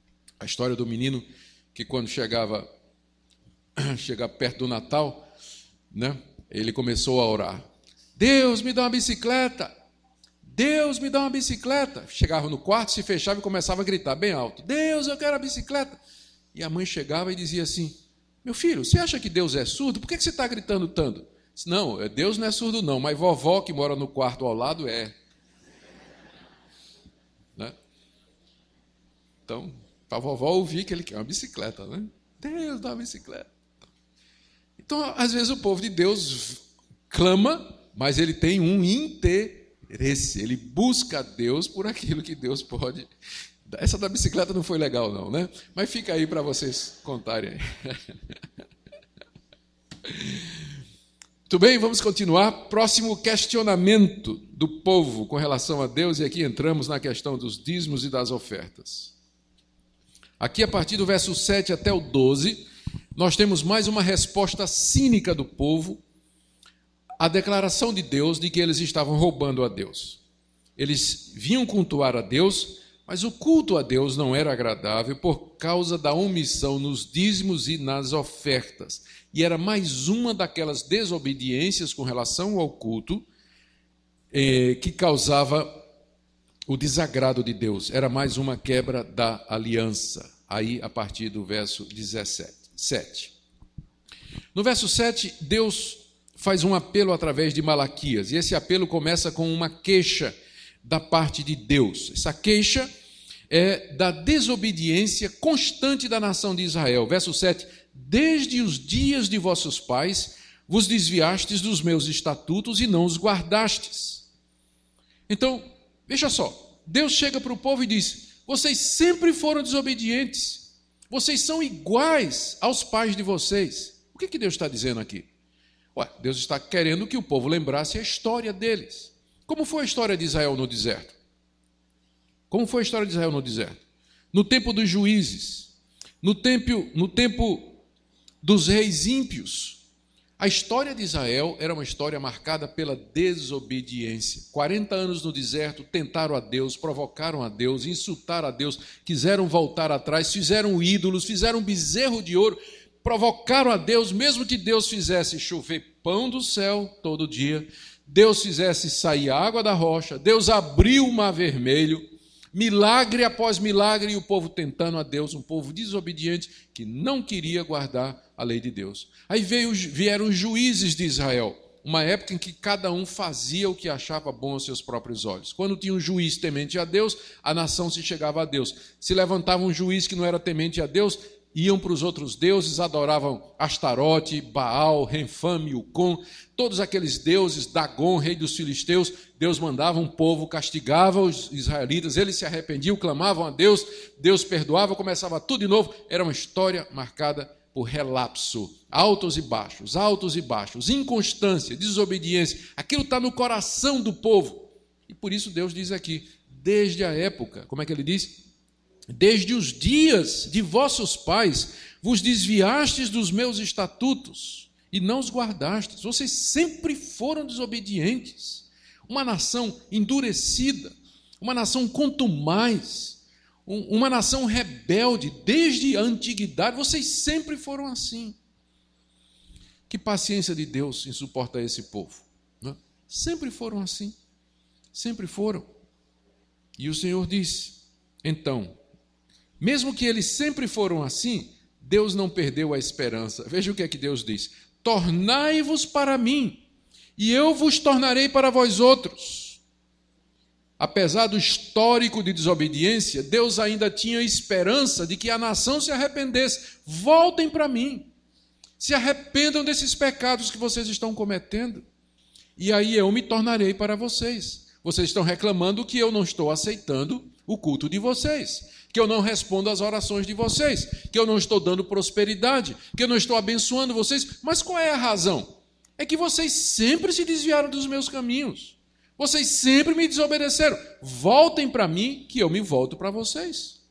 A história do menino que quando chegava perto do Natal, né? Ele começou a orar: Deus, me dá uma bicicleta! Deus, me dá uma bicicleta! Chegava no quarto, se fechava e começava a gritar bem alto: Deus, eu quero a bicicleta! E a mãe chegava e dizia assim: meu filho, você acha que Deus é surdo? Por que você está gritando tanto? Disse: não, Deus não é surdo não, mas vovó que mora no quarto ao lado é. Né? Então, para a vovó ouvir que ele quer uma bicicleta, né? Deus dá uma bicicleta. Então, às vezes o povo de Deus clama, mas ele tem um interesse. Ele busca a Deus por aquilo que Deus pode. Essa da bicicleta não foi legal não, né? Mas fica aí para vocês contarem aí. Muito bem, vamos continuar. Próximo questionamento do povo com relação a Deus, e aqui entramos na questão dos dízimos e das ofertas. Aqui, a partir do verso 7 até o 12, nós temos mais uma resposta cínica do povo à declaração de Deus de que eles estavam roubando a Deus. Eles vinham cultuar a Deus, Mas o culto a Deus não era agradável por causa da omissão nos dízimos e nas ofertas. E era mais uma daquelas desobediências com relação ao culto que causava o desagrado de Deus. Era mais uma quebra da aliança. Aí, a partir do verso 17. No verso 7, Deus faz um apelo através de Malaquias. E esse apelo começa com uma queixa da parte de Deus. Essa queixa é da desobediência constante da nação de Israel. Verso 7, desde os dias de vossos pais vos desviastes dos meus estatutos e não os guardastes. Então, veja só, Deus chega para o povo e diz, vocês sempre foram desobedientes, vocês são iguais aos pais de vocês. O que Deus está dizendo aqui? Deus está querendo que o povo lembrasse a história deles. Como foi a história de Israel no deserto? Como foi a história de Israel no deserto? No tempo dos juízes, no tempo dos reis ímpios, a história de Israel era uma história marcada pela desobediência. 40 anos no deserto, tentaram a Deus, provocaram a Deus, insultaram a Deus, quiseram voltar atrás, fizeram ídolos, fizeram um bezerro de ouro, provocaram a Deus, mesmo que Deus fizesse chover pão do céu todo dia, Deus fizesse sair água da rocha, Deus abriu o mar vermelho, milagre após milagre, e o povo tentando a Deus, um povo desobediente que não queria guardar a lei de Deus. Aí vieram os juízes de Israel, uma época em que cada um fazia o que achava bom aos seus próprios olhos. Quando tinha um juiz temente a Deus, a nação se chegava a Deus. Se levantava um juiz que não era temente a Deus, iam para os outros deuses, adoravam Astarote, Baal, Renfã, Milcom, todos aqueles deuses, Dagon, rei dos filisteus. Deus mandava um povo, castigava os israelitas, eles se arrependiam, clamavam a Deus, Deus perdoava, começava tudo de novo. Era uma história marcada por relapso, altos e baixos, inconstância, desobediência. Aquilo está no coração do povo. E por isso Deus diz aqui, desde a época, como é que ele diz? Desde os dias de vossos pais vos desviastes dos meus estatutos e não os guardastes. Vocês sempre foram desobedientes. Uma nação endurecida, uma nação contumaz, uma nação rebelde, desde a antiguidade, vocês sempre foram assim. Que paciência de Deus em suportar esse povo, não é? Sempre foram assim, sempre foram. E o Senhor disse, então, mesmo que eles sempre foram assim, Deus não perdeu a esperança. Veja o que é que Deus diz, tornai-vos para mim, e eu vos tornarei para vós outros. Apesar do histórico de desobediência, Deus ainda tinha esperança de que a nação se arrependesse. Voltem para mim. Se arrependam desses pecados que vocês estão cometendo. E aí eu me tornarei para vocês. Vocês estão reclamando que eu não estou aceitando o culto de vocês, que eu não respondo às orações de vocês, que eu não estou dando prosperidade, que eu não estou abençoando vocês. Mas qual é a razão? É que vocês sempre se desviaram dos meus caminhos. Vocês sempre me desobedeceram. Voltem para mim, que eu me volto para vocês.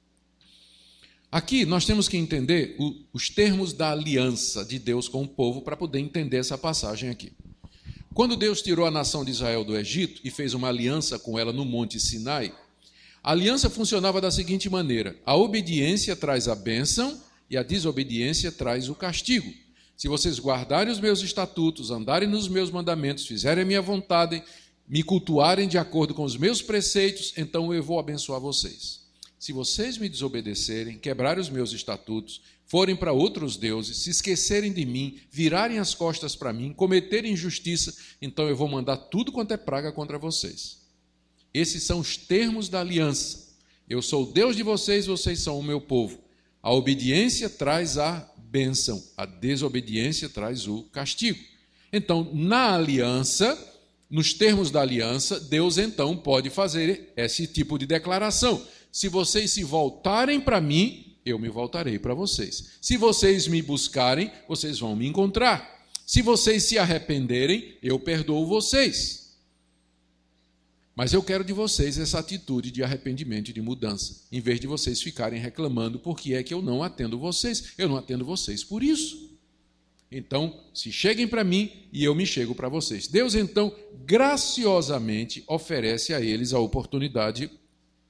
Aqui nós temos que entender os termos da aliança de Deus com o povo para poder entender essa passagem aqui. Quando Deus tirou a nação de Israel do Egito e fez uma aliança com ela no Monte Sinai, a aliança funcionava da seguinte maneira: a obediência traz a bênção e a desobediência traz o castigo. Se vocês guardarem os meus estatutos, andarem nos meus mandamentos, fizerem a minha vontade, me cultuarem de acordo com os meus preceitos, então eu vou abençoar vocês. Se vocês me desobedecerem, quebrarem os meus estatutos, forem para outros deuses, se esquecerem de mim, virarem as costas para mim, cometerem injustiça, então eu vou mandar tudo quanto é praga contra vocês. Esses são os termos da aliança. Eu sou o Deus de vocês, vocês são o meu povo. A obediência traz a bênção, a desobediência traz o castigo. Então, na aliança, nos termos da aliança, Deus então pode fazer esse tipo de declaração. Se vocês se voltarem para mim, eu me voltarei para vocês. Se vocês me buscarem, vocês vão me encontrar. Se vocês se arrependerem, eu perdoo vocês. Mas eu quero de vocês essa atitude de arrependimento e de mudança, em vez de vocês ficarem reclamando porque é que eu não atendo vocês. Eu não atendo vocês por isso. Então, se cheguem para mim e eu me chego para vocês. Deus, então, graciosamente oferece a eles a oportunidade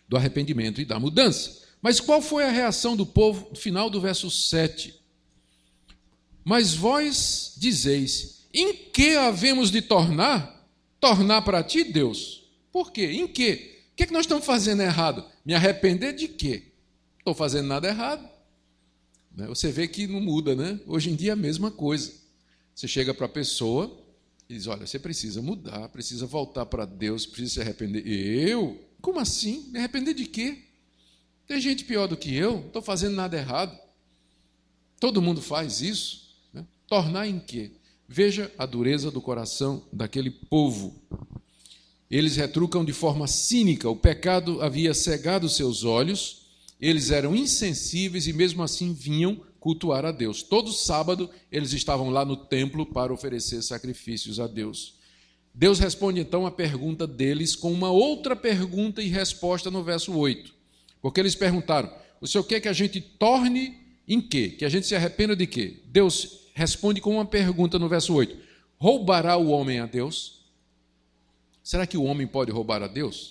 do arrependimento e da mudança. Mas qual foi a reação do povo no final do verso 7? Mas vós dizeis, em que havemos de tornar para ti, Deus? Por quê? Em quê? O que é que nós estamos fazendo errado? Me arrepender de quê? Não estou fazendo nada errado. Você vê que não muda, né? Hoje em dia é a mesma coisa. Você chega para a pessoa e diz, olha, você precisa mudar, precisa voltar para Deus, precisa se arrepender. Eu? Como assim? Me arrepender de quê? Tem gente pior do que eu, não estou fazendo nada errado. Todo mundo faz isso. Né? Tornar em quê? Veja a dureza do coração daquele povo. Eles retrucam de forma cínica, o pecado havia cegado seus olhos, eles eram insensíveis e mesmo assim vinham cultuar a Deus. Todo sábado eles estavam lá no templo para oferecer sacrifícios a Deus. Deus responde então a pergunta deles com uma outra pergunta e resposta no verso 8. Porque eles perguntaram, o Senhor quer que a gente torne em quê? Que a gente se arrependa de quê? Deus responde com uma pergunta no verso 8. Roubará o homem a Deus? Será que o homem pode roubar a Deus?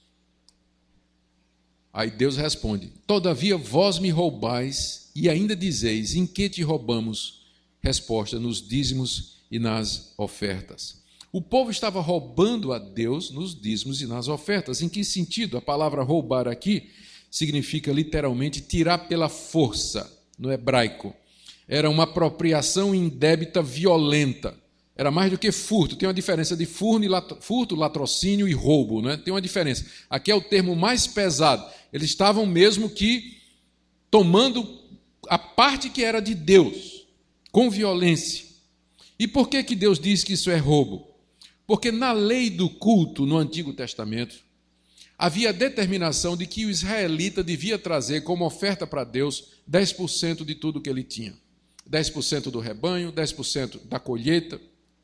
Aí Deus responde, todavia vós me roubais e ainda dizeis, em que te roubamos? Resposta, nos dízimos e nas ofertas. O povo estava roubando a Deus nos dízimos e nas ofertas. Em que sentido? A palavra roubar aqui significa literalmente tirar pela força, no hebraico. Era uma apropriação indébita violenta. Era mais do que furto. Tem uma diferença de furto, latrocínio e roubo. Né? Tem uma diferença. Aqui é o termo mais pesado. Eles estavam mesmo que tomando a parte que era de Deus, com violência. E por que Deus diz que isso é roubo? Porque na lei do culto, no Antigo Testamento, havia a determinação de que o israelita devia trazer como oferta para Deus 10% de tudo que ele tinha. 10% do rebanho, 10% da colheita,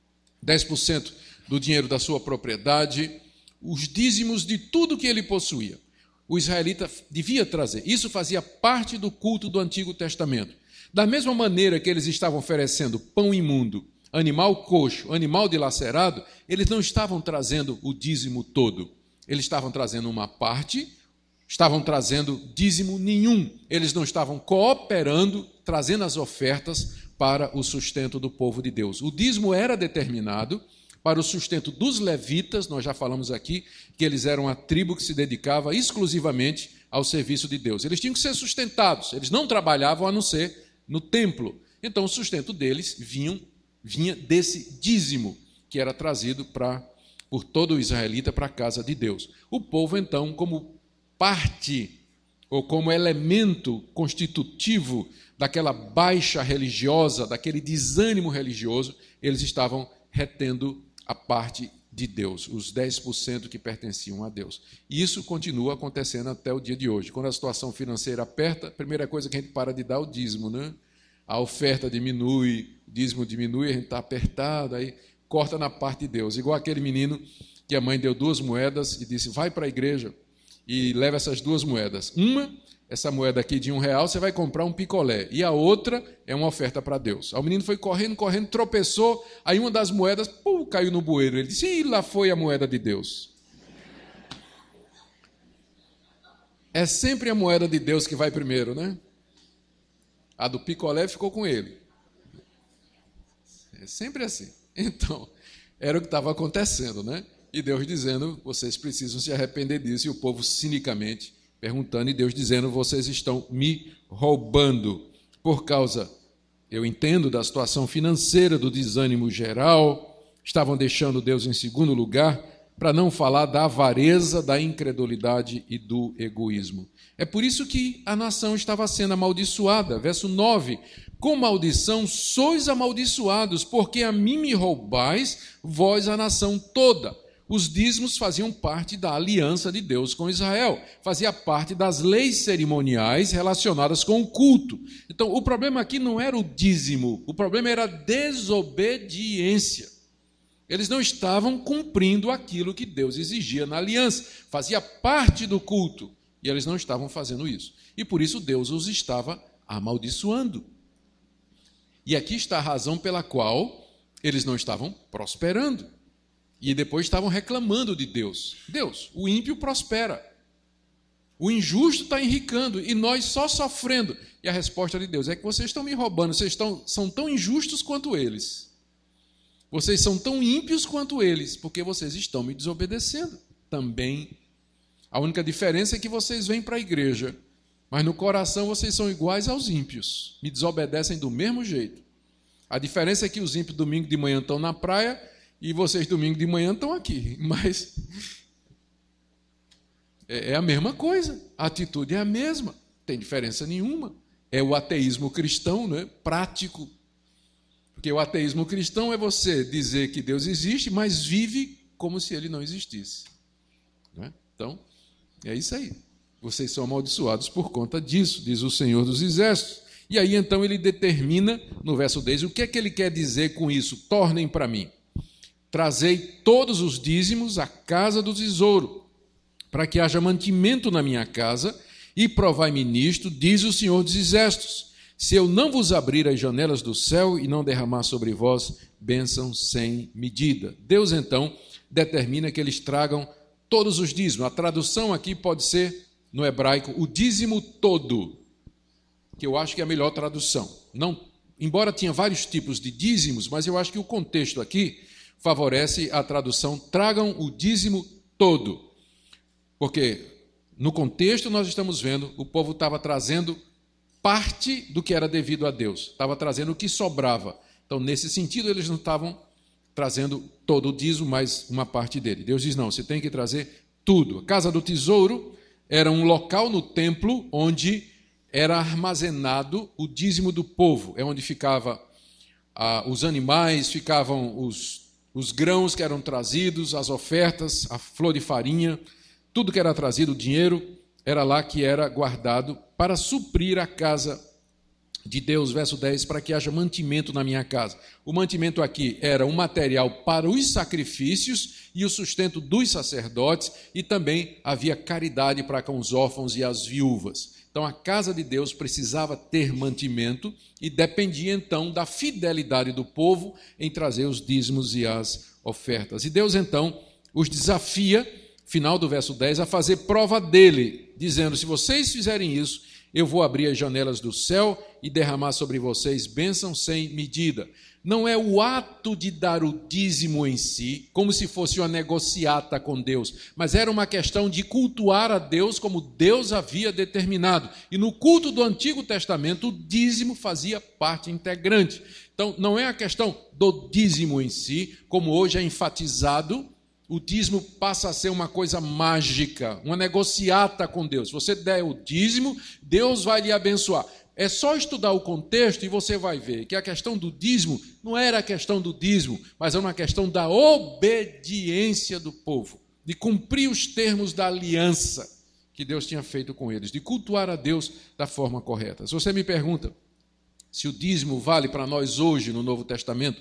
10% do dinheiro da sua propriedade, os dízimos de tudo que ele possuía. O israelita devia trazer. Isso fazia parte do culto do Antigo Testamento. Da mesma maneira que eles estavam oferecendo pão imundo, animal coxo, animal dilacerado, eles não estavam trazendo o dízimo todo. Eles estavam trazendo uma parte, estavam trazendo dízimo nenhum. Eles não estavam cooperando, trazendo as ofertas para o sustento do povo de Deus. O dízimo era determinado para o sustento dos levitas, nós já falamos aqui que eles eram a tribo que se dedicava exclusivamente ao serviço de Deus. Eles tinham que ser sustentados, eles não trabalhavam a não ser no templo. Então o sustento deles vinha desse dízimo que era trazido por todo o israelita para a casa de Deus. O povo então, como parte ou como elemento constitutivo daquela baixa religiosa, daquele desânimo religioso, eles estavam retendo a parte de Deus, os 10% que pertenciam a Deus. E isso continua acontecendo até o dia de hoje. Quando a situação financeira aperta, a primeira coisa que a gente para de dar é o dízimo, né? A oferta diminui, o dízimo diminui, a gente está apertado, aí corta na parte de Deus. Igual aquele menino que a mãe deu 2 moedas e disse, vai para a igreja e leva essas 2 moedas. Essa moeda aqui de R$1, você vai comprar um picolé. E a outra é uma oferta para Deus. Aí o menino foi correndo, tropeçou, aí uma das moedas caiu no bueiro. Ele disse, lá foi a moeda de Deus. É sempre a moeda de Deus que vai primeiro, né? A do picolé ficou com ele. É sempre assim. Então, era o que estava acontecendo, né? E Deus dizendo, vocês precisam se arrepender disso. E o povo cinicamente perguntando, e Deus dizendo, vocês estão me roubando. Por causa, eu entendo, da situação financeira, do desânimo geral, estavam deixando Deus em segundo lugar, para não falar da avareza, da incredulidade e do egoísmo. É por isso que a nação estava sendo amaldiçoada. Verso 9, com maldição sois amaldiçoados, porque a mim me roubais, vós a nação toda. Os dízimos faziam parte da aliança de Deus com Israel, fazia parte das leis cerimoniais relacionadas com o culto. Então, o problema aqui não era o dízimo, o problema era a desobediência. Eles não estavam cumprindo aquilo que Deus exigia na aliança, fazia parte do culto, e eles não estavam fazendo isso. E por isso Deus os estava amaldiçoando. E aqui está a razão pela qual eles não estavam prosperando. E depois estavam reclamando de Deus. Deus, o ímpio prospera. O injusto está enricando e nós só sofrendo. E a resposta de Deus é que vocês estão me roubando, são tão injustos quanto eles. Vocês são tão ímpios quanto eles, porque vocês estão me desobedecendo também. A única diferença é que vocês vêm para a igreja, mas no coração vocês são iguais aos ímpios, me desobedecem do mesmo jeito. A diferença é que os ímpios domingo de manhã estão na praia e vocês domingo de manhã estão aqui, mas é a mesma coisa, a atitude é a mesma, não tem diferença nenhuma. É o ateísmo cristão, né? Prático. Porque o ateísmo cristão é você dizer que Deus existe, mas vive como se ele não existisse. Né? Então, é isso aí. Vocês são amaldiçoados por conta disso, diz o Senhor dos Exércitos. E aí, então, ele determina, no verso 10, o que é que ele quer dizer com isso? Tornem para mim. Trazei todos os dízimos à casa do tesouro, para que haja mantimento na minha casa, e provai-me nisto, diz o Senhor dos Exércitos. Se eu não vos abrir as janelas do céu e não derramar sobre vós bênção sem medida. Deus, então, determina que eles tragam todos os dízimos. A tradução aqui pode ser, no hebraico, o dízimo todo, que eu acho que é a melhor tradução. Não, embora tinha vários tipos de dízimos, mas eu acho que o contexto aqui favorece a tradução, tragam o dízimo todo. Porque no contexto nós estamos vendo, o povo estava trazendo parte do que era devido a Deus, estava trazendo o que sobrava. Então, nesse sentido, eles não estavam trazendo todo o dízimo, mas uma parte dele. Deus diz, não, você tem que trazer tudo. A casa do tesouro era um local no templo onde era armazenado o dízimo do povo. É onde ficavam os animais, ficavam os grãos que eram trazidos, as ofertas, a flor de farinha, tudo que era trazido, o dinheiro, era lá que era guardado para suprir a casa de Deus, verso 10, para que haja mantimento na minha casa. O mantimento aqui era um material para os sacrifícios e o sustento dos sacerdotes, e também havia caridade para com os órfãos e as viúvas. Então a casa de Deus precisava ter mantimento e dependia então da fidelidade do povo em trazer os dízimos e as ofertas. E Deus então os desafia, final do verso 10, a fazer prova dele, dizendo, se vocês fizerem isso, eu vou abrir as janelas do céu e derramar sobre vocês bênção sem medida. Não é o ato de dar o dízimo em si, como se fosse uma negociata com Deus, mas era uma questão de cultuar a Deus como Deus havia determinado. E no culto do Antigo Testamento, o dízimo fazia parte integrante. Então, não é a questão do dízimo em si, como hoje é enfatizado. O dízimo passa a ser uma coisa mágica, uma negociata com Deus. Se você der o dízimo, Deus vai lhe abençoar. É só estudar o contexto e você vai ver que a questão do dízimo não era a questão do dízimo, mas é uma questão da obediência do povo, de cumprir os termos da aliança que Deus tinha feito com eles, de cultuar a Deus da forma correta. Se você me pergunta se o dízimo vale para nós hoje no Novo Testamento,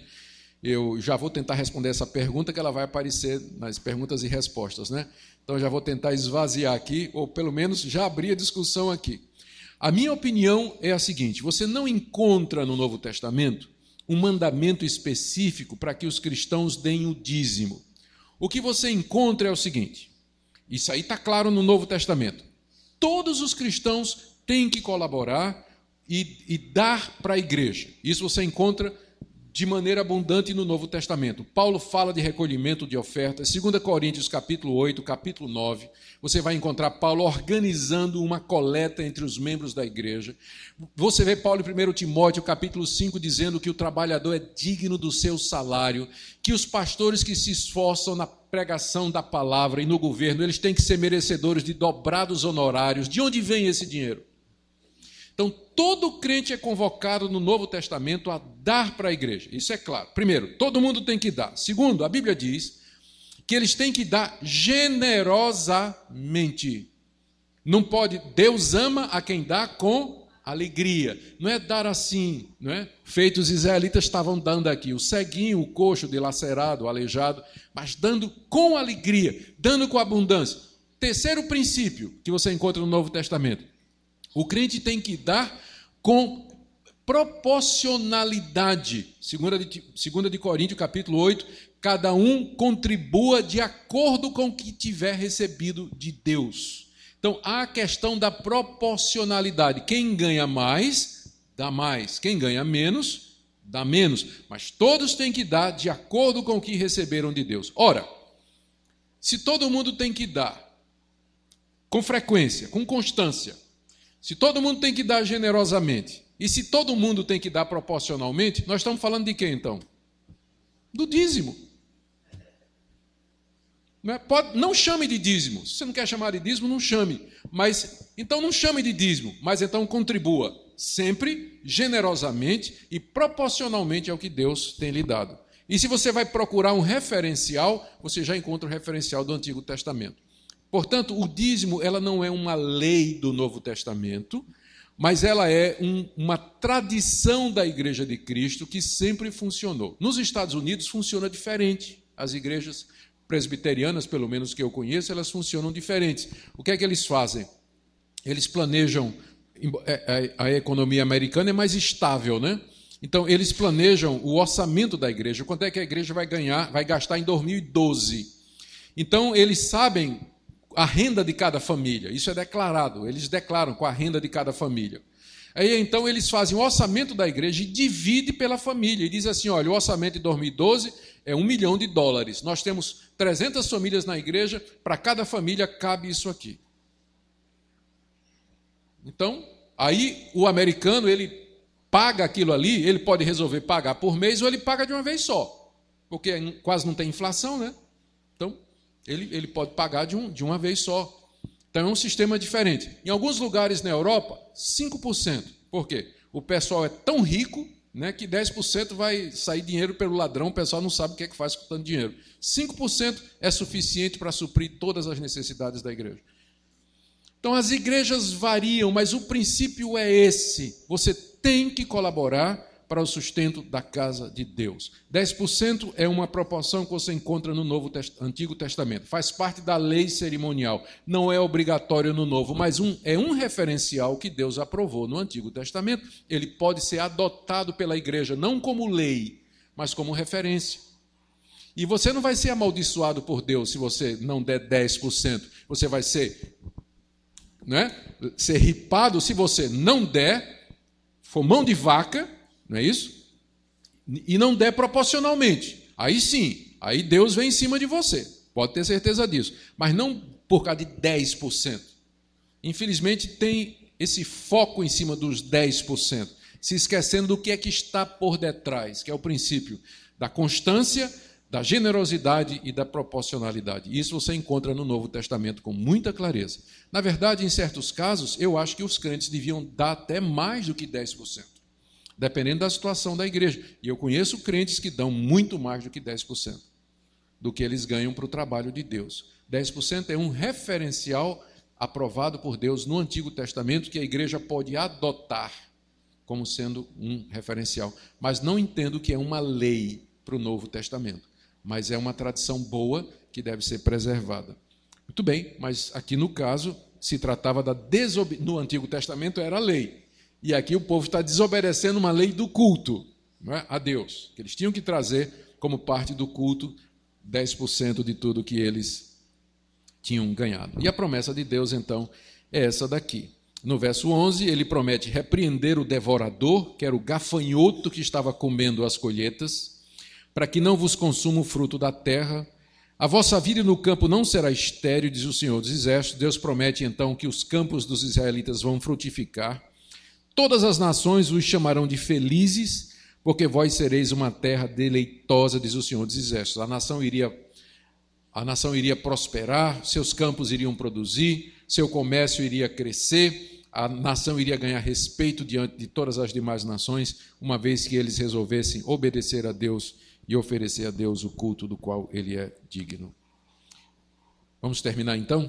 eu já vou tentar responder essa pergunta, que ela vai aparecer nas perguntas e respostas, né? Então, eu já vou tentar esvaziar aqui, ou pelo menos já abrir a discussão aqui. A minha opinião é a seguinte, você não encontra no Novo Testamento um mandamento específico para que os cristãos deem o dízimo. O que você encontra é o seguinte, isso aí está claro no Novo Testamento, todos os cristãos têm que colaborar e dar para a igreja. Isso você encontra de maneira abundante no Novo Testamento. Paulo fala de recolhimento de ofertas. 2 Coríntios, capítulo 8, capítulo 9, você vai encontrar Paulo organizando uma coleta entre os membros da igreja. Você vê Paulo em 1 Timóteo, capítulo 5, dizendo que o trabalhador é digno do seu salário, que os pastores que se esforçam na pregação da palavra e no governo, eles têm que ser merecedores de dobrados honorários. De onde vem esse dinheiro? Então, todo crente é convocado no Novo Testamento a dar para a igreja. Isso é claro. Primeiro, todo mundo tem que dar. Segundo, a Bíblia diz que eles têm que dar generosamente. Não pode, Deus ama a quem dá com alegria. Não é dar assim, não é? Feito os israelitas estavam dando aqui, o ceguinho, o coxo, dilacerado, o aleijado, mas dando com alegria, dando com abundância. Terceiro princípio que você encontra no Novo Testamento. O crente tem que dar com proporcionalidade. 2 de Coríntios, capítulo 8, cada um contribua de acordo com o que tiver recebido de Deus. Então, há a questão da proporcionalidade. Quem ganha mais, dá mais. Quem ganha menos, dá menos. Mas todos têm que dar de acordo com o que receberam de Deus. Ora, se todo mundo tem que dar com frequência, com constância, se todo mundo tem que dar generosamente, e se todo mundo tem que dar proporcionalmente, nós estamos falando de quê então? Do dízimo. Não chame de dízimo. Se você não quer chamar de dízimo, não chame. Mas então não chame de dízimo, mas então contribua sempre generosamente e proporcionalmente ao que Deus tem lhe dado. E se você vai procurar um referencial, você já encontra o referencial do Antigo Testamento. Portanto, o dízimo ela não é uma lei do Novo Testamento, mas ela é uma tradição da Igreja de Cristo que sempre funcionou. Nos Estados Unidos funciona diferente. As igrejas presbiterianas, pelo menos que eu conheço, elas funcionam diferentes. O que é que eles fazem? Eles planejam, a economia americana é mais estável, né? Então, eles planejam o orçamento da igreja, quanto é que a igreja vai gastar em 2012. Então, eles sabem a renda de cada família, isso é declarado, eles declaram com a renda de cada família. Aí, então, eles fazem o orçamento da igreja e dividem pela família, e diz assim, olha, o orçamento de 2012 é $1 milhão, nós temos 300 famílias na igreja, para cada família cabe isso aqui. Então, aí o americano, ele paga aquilo ali, ele pode resolver pagar por mês ou ele paga de uma vez só, porque quase não tem inflação, né? Então, ele pode pagar de uma vez só. Então, é um sistema diferente. Em alguns lugares na Europa, 5%. Por quê? O pessoal é tão rico, né, que 10% vai sair dinheiro pelo ladrão, o pessoal não sabe o que é que faz com tanto dinheiro. 5% é suficiente para suprir todas as necessidades da igreja. Então, as igrejas variam, mas o princípio é esse. Você tem que colaborar para o sustento da casa de Deus. 10% é uma proporção que você encontra no Antigo Testamento. Faz parte da lei cerimonial. Não é obrigatório no Novo, mas é um referencial que Deus aprovou no Antigo Testamento. Ele pode ser adotado pela igreja, não como lei, mas como referência. E você não vai ser amaldiçoado por Deus se você não der 10%. Você vai ser, ser ripado se você não der, for mão de vaca, não é isso? E não der proporcionalmente. Aí sim, aí Deus vem em cima de você. Pode ter certeza disso. Mas não por causa de 10%. Infelizmente tem esse foco em cima dos 10%, se esquecendo do que é que está por detrás, que é o princípio da constância, da generosidade e da proporcionalidade. Isso você encontra no Novo Testamento com muita clareza. Na verdade, em certos casos, eu acho que os crentes deviam dar até mais do que 10%. Dependendo da situação da igreja. E eu conheço crentes que dão muito mais do que 10% do que eles ganham para o trabalho de Deus. 10% é um referencial aprovado por Deus no Antigo Testamento que a igreja pode adotar como sendo um referencial. Mas não entendo que é uma lei para o Novo Testamento. Mas é uma tradição boa que deve ser preservada. Muito bem, mas aqui no caso se tratava da desobediência. No Antigo Testamento era lei. E aqui o povo está desobedecendo uma lei do culto, não é? A Deus, que eles tinham que trazer como parte do culto 10% de tudo que eles tinham ganhado. E a promessa de Deus, então, é essa daqui. No verso 11, ele promete repreender o devorador, que era o gafanhoto que estava comendo as colheitas, para que não vos consuma o fruto da terra. A vossa vida no campo não será estéril, diz o Senhor dos Exércitos. Deus promete, então, que os campos dos israelitas vão frutificar. Todas as nações os chamarão de felizes, porque vós sereis uma terra deleitosa, diz o Senhor dos Exércitos. A nação iria prosperar, seus campos iriam produzir, seu comércio iria crescer, a nação iria ganhar respeito diante de todas as demais nações, uma vez que eles resolvessem obedecer a Deus e oferecer a Deus o culto do qual ele é digno. Vamos terminar então?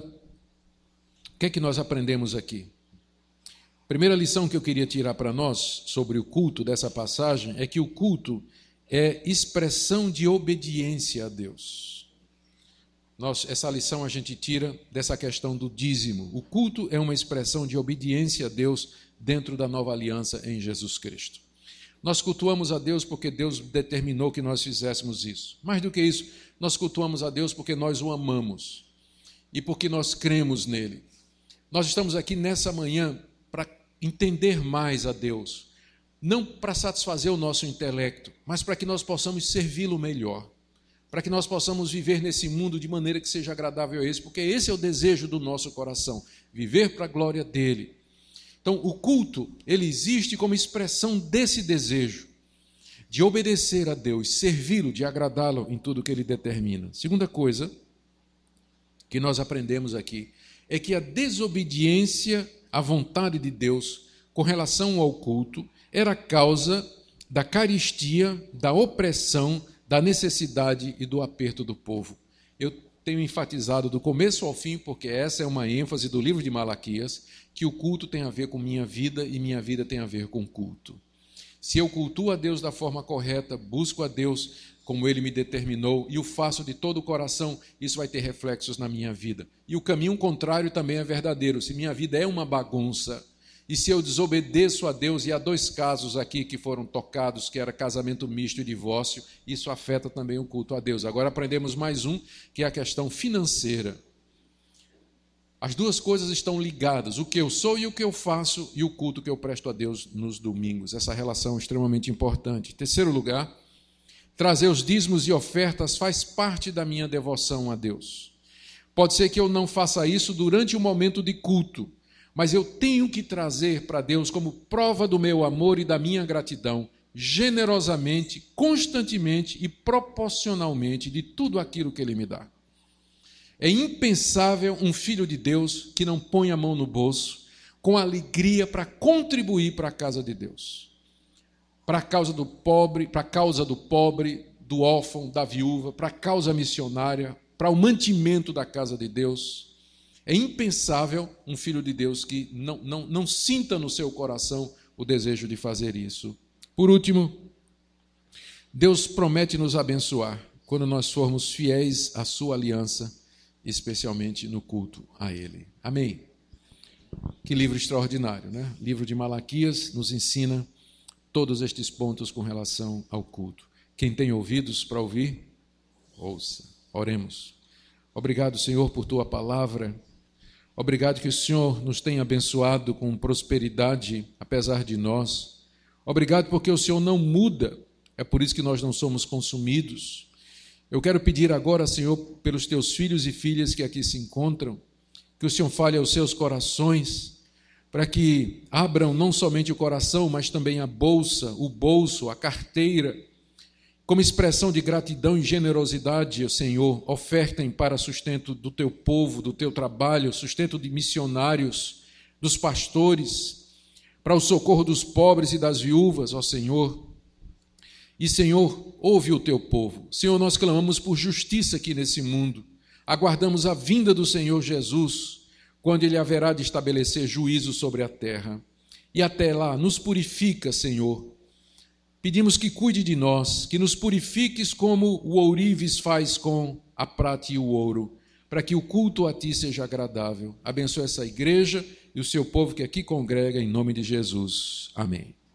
O que é que nós aprendemos aqui? Primeira lição que eu queria tirar para nós sobre o culto dessa passagem é que o culto é expressão de obediência a Deus. Essa lição a gente tira dessa questão do dízimo. O culto é uma expressão de obediência a Deus dentro da nova aliança em Jesus Cristo. Nós cultuamos a Deus porque Deus determinou que nós fizéssemos isso. Mais do que isso, nós cultuamos a Deus porque nós o amamos e porque nós cremos nele. Nós estamos aqui nessa manhã para entender mais a Deus, não para satisfazer o nosso intelecto, mas para que nós possamos servi-lo melhor, para que nós possamos viver nesse mundo de maneira que seja agradável a Ele, porque esse é o desejo do nosso coração, viver para a glória dEle. Então, o culto, ele existe como expressão desse desejo, de obedecer a Deus, servi-lo, de agradá-lo em tudo que Ele determina. Segunda coisa que nós aprendemos aqui é que a desobediência à vontade de Deus com relação ao culto era causa da carestia, da opressão, da necessidade e do aperto do povo. Eu tenho enfatizado do começo ao fim, porque essa é uma ênfase do livro de Malaquias, que o culto tem a ver com minha vida e minha vida tem a ver com culto. Se eu cultuo a Deus da forma correta, busco a Deus como Ele me determinou e o faço de todo o coração, isso vai ter reflexos na minha vida. E o caminho contrário também é verdadeiro. Se minha vida é uma bagunça, e se eu desobedeço a Deus, e há 2 casos aqui que foram tocados, que era casamento misto e divórcio, isso afeta também o culto a Deus. Agora aprendemos mais um, que é a questão financeira. As 2 coisas estão ligadas, o que eu sou e o que eu faço, e o culto que eu presto a Deus nos domingos. Essa relação é extremamente importante. Em terceiro lugar, trazer os dízimos e ofertas faz parte da minha devoção a Deus. Pode ser que eu não faça isso durante o momento de culto, mas eu tenho que trazer para Deus como prova do meu amor e da minha gratidão, generosamente, constantemente e proporcionalmente de tudo aquilo que Ele me dá. É impensável um filho de Deus que não põe a mão no bolso com alegria para contribuir para a casa de Deus. Para a causa do pobre, do órfão, da viúva, para a causa missionária, para o mantimento da casa de Deus. É impensável um filho de Deus que não sinta no seu coração o desejo de fazer isso. Por último, Deus promete nos abençoar quando nós formos fiéis à sua aliança, especialmente no culto a Ele. Amém? Que livro extraordinário, né? O livro de Malaquias nos ensina todos estes pontos com relação ao culto. Quem tem ouvidos para ouvir, ouça. Oremos. Obrigado, Senhor, por Tua palavra. Obrigado que o Senhor nos tem abençoado com prosperidade, apesar de nós. Obrigado porque o Senhor não muda, é por isso que nós não somos consumidos. Eu quero pedir agora, Senhor, pelos Teus filhos e filhas que aqui se encontram, que o Senhor fale aos seus corações, para que abram não somente o coração, mas também a bolsa, o bolso, a carteira, como expressão de gratidão e generosidade, Senhor, ofertem para sustento do Teu povo, do Teu trabalho, sustento de missionários, dos pastores, para o socorro dos pobres e das viúvas, ó Senhor. E, Senhor, ouve o Teu povo. Senhor, nós clamamos por justiça aqui nesse mundo. Aguardamos a vinda do Senhor Jesus, quando Ele haverá de estabelecer juízo sobre a terra. E até lá, nos purifica, Senhor. Pedimos que cuide de nós, que nos purifiques como o ourives faz com a prata e o ouro, para que o culto a Ti seja agradável. Abençoa essa igreja e o Seu povo que aqui congrega, em nome de Jesus. Amém.